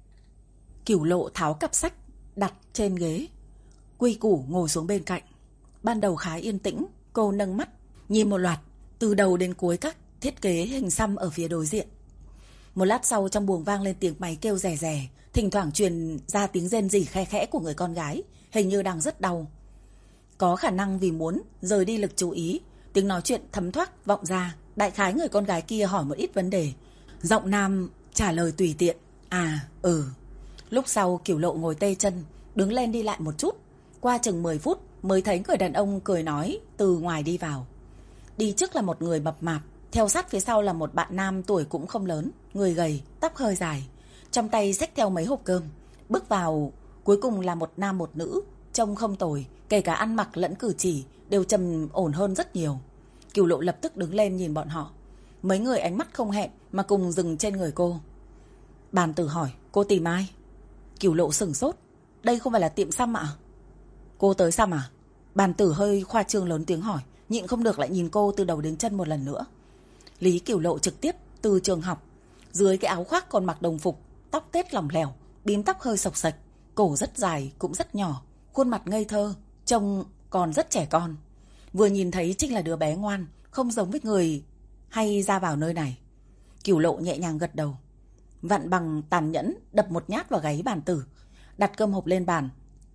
Cửu Lộ tháo cặp sách đặt trên ghế, quy củ ngồi xuống bên cạnh. Ban đầu khá yên tĩnh. Cô nâng mắt nhìn một loạt từ đầu đến cuối các thiết kế hình xăm ở phía đối diện. Một lát sau trong buồng vang lên tiếng máy kêu rè rè, thỉnh thoảng truyền ra tiếng rên rỉ khe khẽ của người con gái, hình như đang rất đau. Có khả năng vì muốn rời đi lực chú ý, tiếng nói chuyện thấm thoát vọng ra. Đại khái người con gái kia hỏi một ít vấn đề, giọng nam trả lời tùy tiện: à, ừ. Lúc sau Cửu Lộ ngồi tê chân, đứng lên đi lại một chút. Qua chừng mười phút mới thấy người đàn ông cười nói từ ngoài đi vào. Đi trước là một người mập mạp, theo sát phía sau là một bạn nam tuổi cũng không lớn, người gầy, tóc hơi dài, trong tay xách theo mấy hộp cơm. Bước vào cuối cùng là một nam một nữ, trông không tồi, kể cả ăn mặc lẫn cử chỉ đều trầm ổn hơn rất nhiều. Cửu Lộ lập tức đứng lên nhìn bọn họ. Mấy người ánh mắt không hẹn mà cùng dừng trên người cô. Bàn tử hỏi: cô tìm ai? Cửu Lộ sửng sốt. Đây không phải là tiệm xăm ạ? Cô tới xăm à? Bàn tử hơi khoa trương lớn tiếng hỏi, nhịn không được lại nhìn cô từ đầu đến chân một lần nữa. Lý Cửu Lộ trực tiếp từ trường học. Dưới cái áo khoác còn mặc đồng phục, tóc tết lỏng lẻo, bím tóc hơi xộc xệch, cổ rất dài cũng rất nhỏ, khuôn mặt ngây thơ, trông còn rất trẻ con. Vừa nhìn thấy chính là đứa bé ngoan, không giống với người hay ra vào nơi này. Cửu Lộ nhẹ nhàng gật đầu, vặn bằng tàn nhẫn đập một nhát vào gáy bàn tử, đặt cơm hộp lên bàn,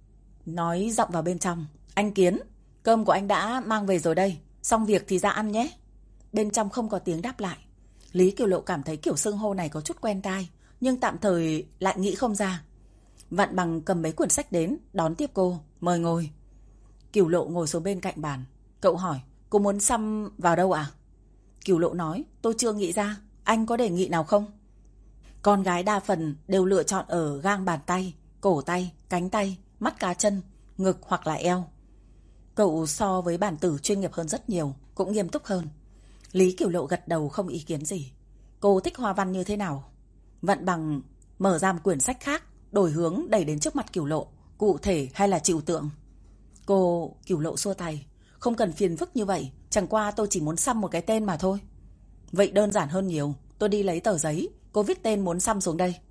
nói giọng vào bên trong: anh Kiến, cơm của anh đã mang về rồi đây, xong việc thì ra ăn nhé. Bên trong không có tiếng đáp lại. Lý Cửu Lộ cảm thấy kiểu xưng hô này có chút quen tai, nhưng tạm thời lại nghĩ không ra. Vạn Bằng cầm mấy quyển sách đến đón tiếp cô, mời ngồi. Cửu Lộ ngồi xuống bên cạnh bàn. Cậu hỏi: cô muốn xăm vào đâu à? Cửu Lộ nói: tôi chưa nghĩ ra, anh có đề nghị nào không? Con gái đa phần đều lựa chọn ở gang bàn tay, cổ tay, cánh tay, mắt cá chân, ngực hoặc là eo. Cậu so với bản tử chuyên nghiệp hơn rất nhiều, cũng nghiêm túc hơn. Lý Cửu Lộ gật đầu không ý kiến gì. Cô thích hoa văn như thế nào? Vạn Bằng mở ra một quyển sách khác, đổi hướng đẩy đến trước mặt Cửu Lộ. Cụ thể hay là trừu tượng? Cô... Cửu Lộ xua tay: không cần phiền phức như vậy, chẳng qua tôi chỉ muốn xăm một cái tên mà thôi. Vậy đơn giản hơn nhiều. Tôi đi lấy tờ giấy, cô viết tên muốn xăm xuống đây.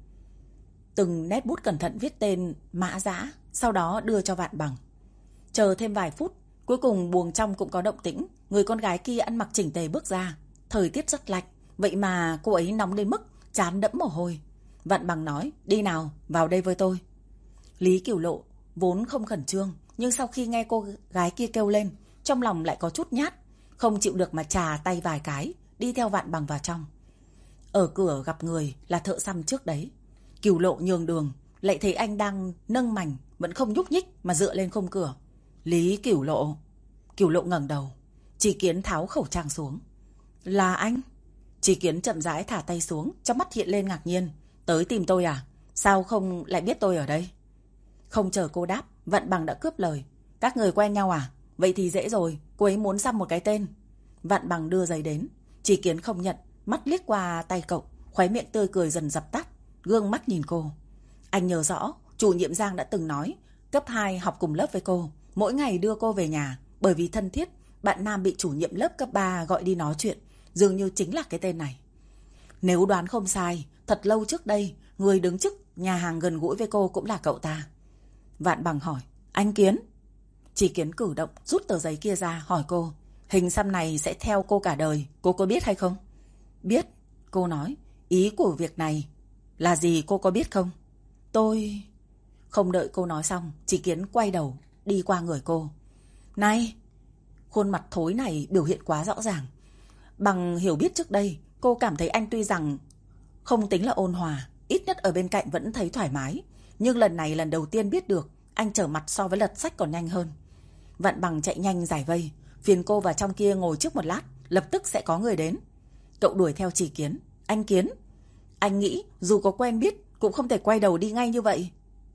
Từng nét bút cẩn thận viết tên Mã Dã, sau đó đưa cho Vạn Bằng. Chờ thêm vài phút, cuối cùng buồng trong cũng có động tĩnh. Người con gái kia ăn mặc chỉnh tề bước ra. Thời tiết rất lạnh, vậy mà cô ấy nóng đến mức trán đẫm mồ hôi. Vạn Bằng nói, đi nào, vào đây với tôi. Lý Cửu Lộ vốn không khẩn trương, nhưng sau khi nghe cô gái kia kêu lên, trong lòng lại có chút nhát, không chịu được mà chà tay vài cái, đi theo Vạn Bằng vào trong. Ở cửa gặp người là thợ xăm trước đấy. Cửu Lộ nhường đường, lại thấy anh đang nâng mảnh, vẫn không nhúc nhích mà dựa lên khung cửa. Lý Cửu Lộ. Cửu Lộ ngẩng đầu, Chỉ Kiến tháo khẩu trang xuống. Là anh? Chỉ Kiến chậm rãi thả tay xuống, trong mắt hiện lên ngạc nhiên. Tới tìm tôi à? Sao không lại biết tôi ở đây? Không chờ cô đáp, Vạn Bằng đã cướp lời. Các người quen nhau à? Vậy thì dễ rồi, cô ấy muốn xăm một cái tên. Vạn Bằng đưa giấy đến. Chỉ Kiến không nhận, mắt liếc qua tay cậu, khóe miệng tươi cười dần dập tắt, gương mắt nhìn cô. Anh nhớ rõ, chủ nhiệm Giang đã từng nói, cấp hai học cùng lớp với cô, mỗi ngày đưa cô về nhà, bởi vì thân thiết, bạn nam bị chủ nhiệm lớp cấp ba gọi đi nói chuyện, dường như chính là cái tên này. Nếu đoán không sai, thật lâu trước đây, người đứng trước nhà hàng gần gũi với cô cũng là cậu ta. Vạn Bằng hỏi, anh Kiến? Chỉ Kiến cử động, rút tờ giấy kia ra, hỏi cô, hình xăm này sẽ theo cô cả đời, cô có biết hay không? Biết, cô nói, ý của việc này là gì cô có biết không? Tôi... Không đợi cô nói xong, Chỉ Kiến quay đầu, đi qua người cô. Này! Khuôn mặt thối này biểu hiện quá rõ ràng. Bằng hiểu biết trước đây, cô cảm thấy anh tuy rằng không tính là ôn hòa, ít nhất ở bên cạnh vẫn thấy thoải mái. Nhưng lần này lần đầu tiên biết được, anh trở mặt so với lật sách còn nhanh hơn. Vạn Bằng chạy nhanh giải vây, phiền cô vào trong kia ngồi trước một lát, lập tức sẽ có người đến. Cậu đuổi theo Chỉ Kiến. Anh Kiến, anh nghĩ dù có quen biết cũng không thể quay đầu đi ngay như vậy.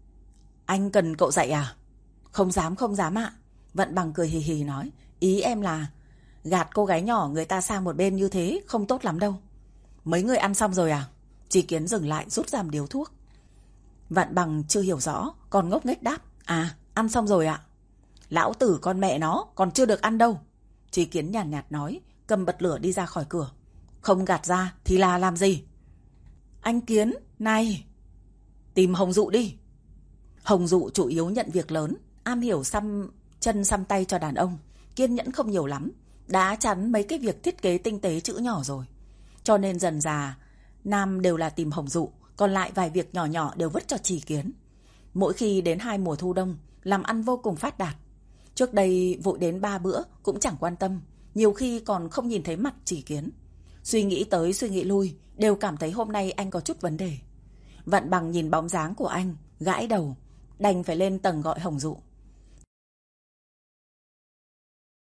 Anh cần cậu dạy à? Không dám không dám ạ. Vạn Bằng cười hì hì nói, ý em là gạt cô gái nhỏ người ta sang một bên như thế không tốt lắm đâu. Mấy người ăn xong rồi à? Chỉ Kiến dừng lại rút ra một điếu thuốc. Vạn Bằng chưa hiểu rõ, còn ngốc nghếch đáp, à, ăn xong rồi ạ. Lão tử con mẹ nó, còn chưa được ăn đâu. Chỉ Kiến nhàn nhạt, nhạt nói, cầm bật lửa đi ra khỏi cửa. Không gạt ra thì là làm gì? Anh Kiến, này, tìm Hồng Dụ đi. Hồng Dụ chủ yếu nhận việc lớn, am hiểu xăm chân xăm tay cho đàn ông, kiên nhẫn không nhiều lắm, đã chắn mấy cái việc thiết kế tinh tế chữ nhỏ rồi. Cho nên dần dà, nam đều là tìm Hồng Dụ, còn lại vài việc nhỏ nhỏ đều vứt cho Chỉ Kiến. Mỗi khi đến hai mùa thu đông, làm ăn vô cùng phát đạt. Trước đây vội đến ba bữa cũng chẳng quan tâm, nhiều khi còn không nhìn thấy mặt Chỉ Kiến. Suy nghĩ tới suy nghĩ lui, đều cảm thấy hôm nay anh có chút vấn đề. Vạn Bằng nhìn bóng dáng của anh, gãi đầu, đành phải lên tầng gọi Hồng Dụ.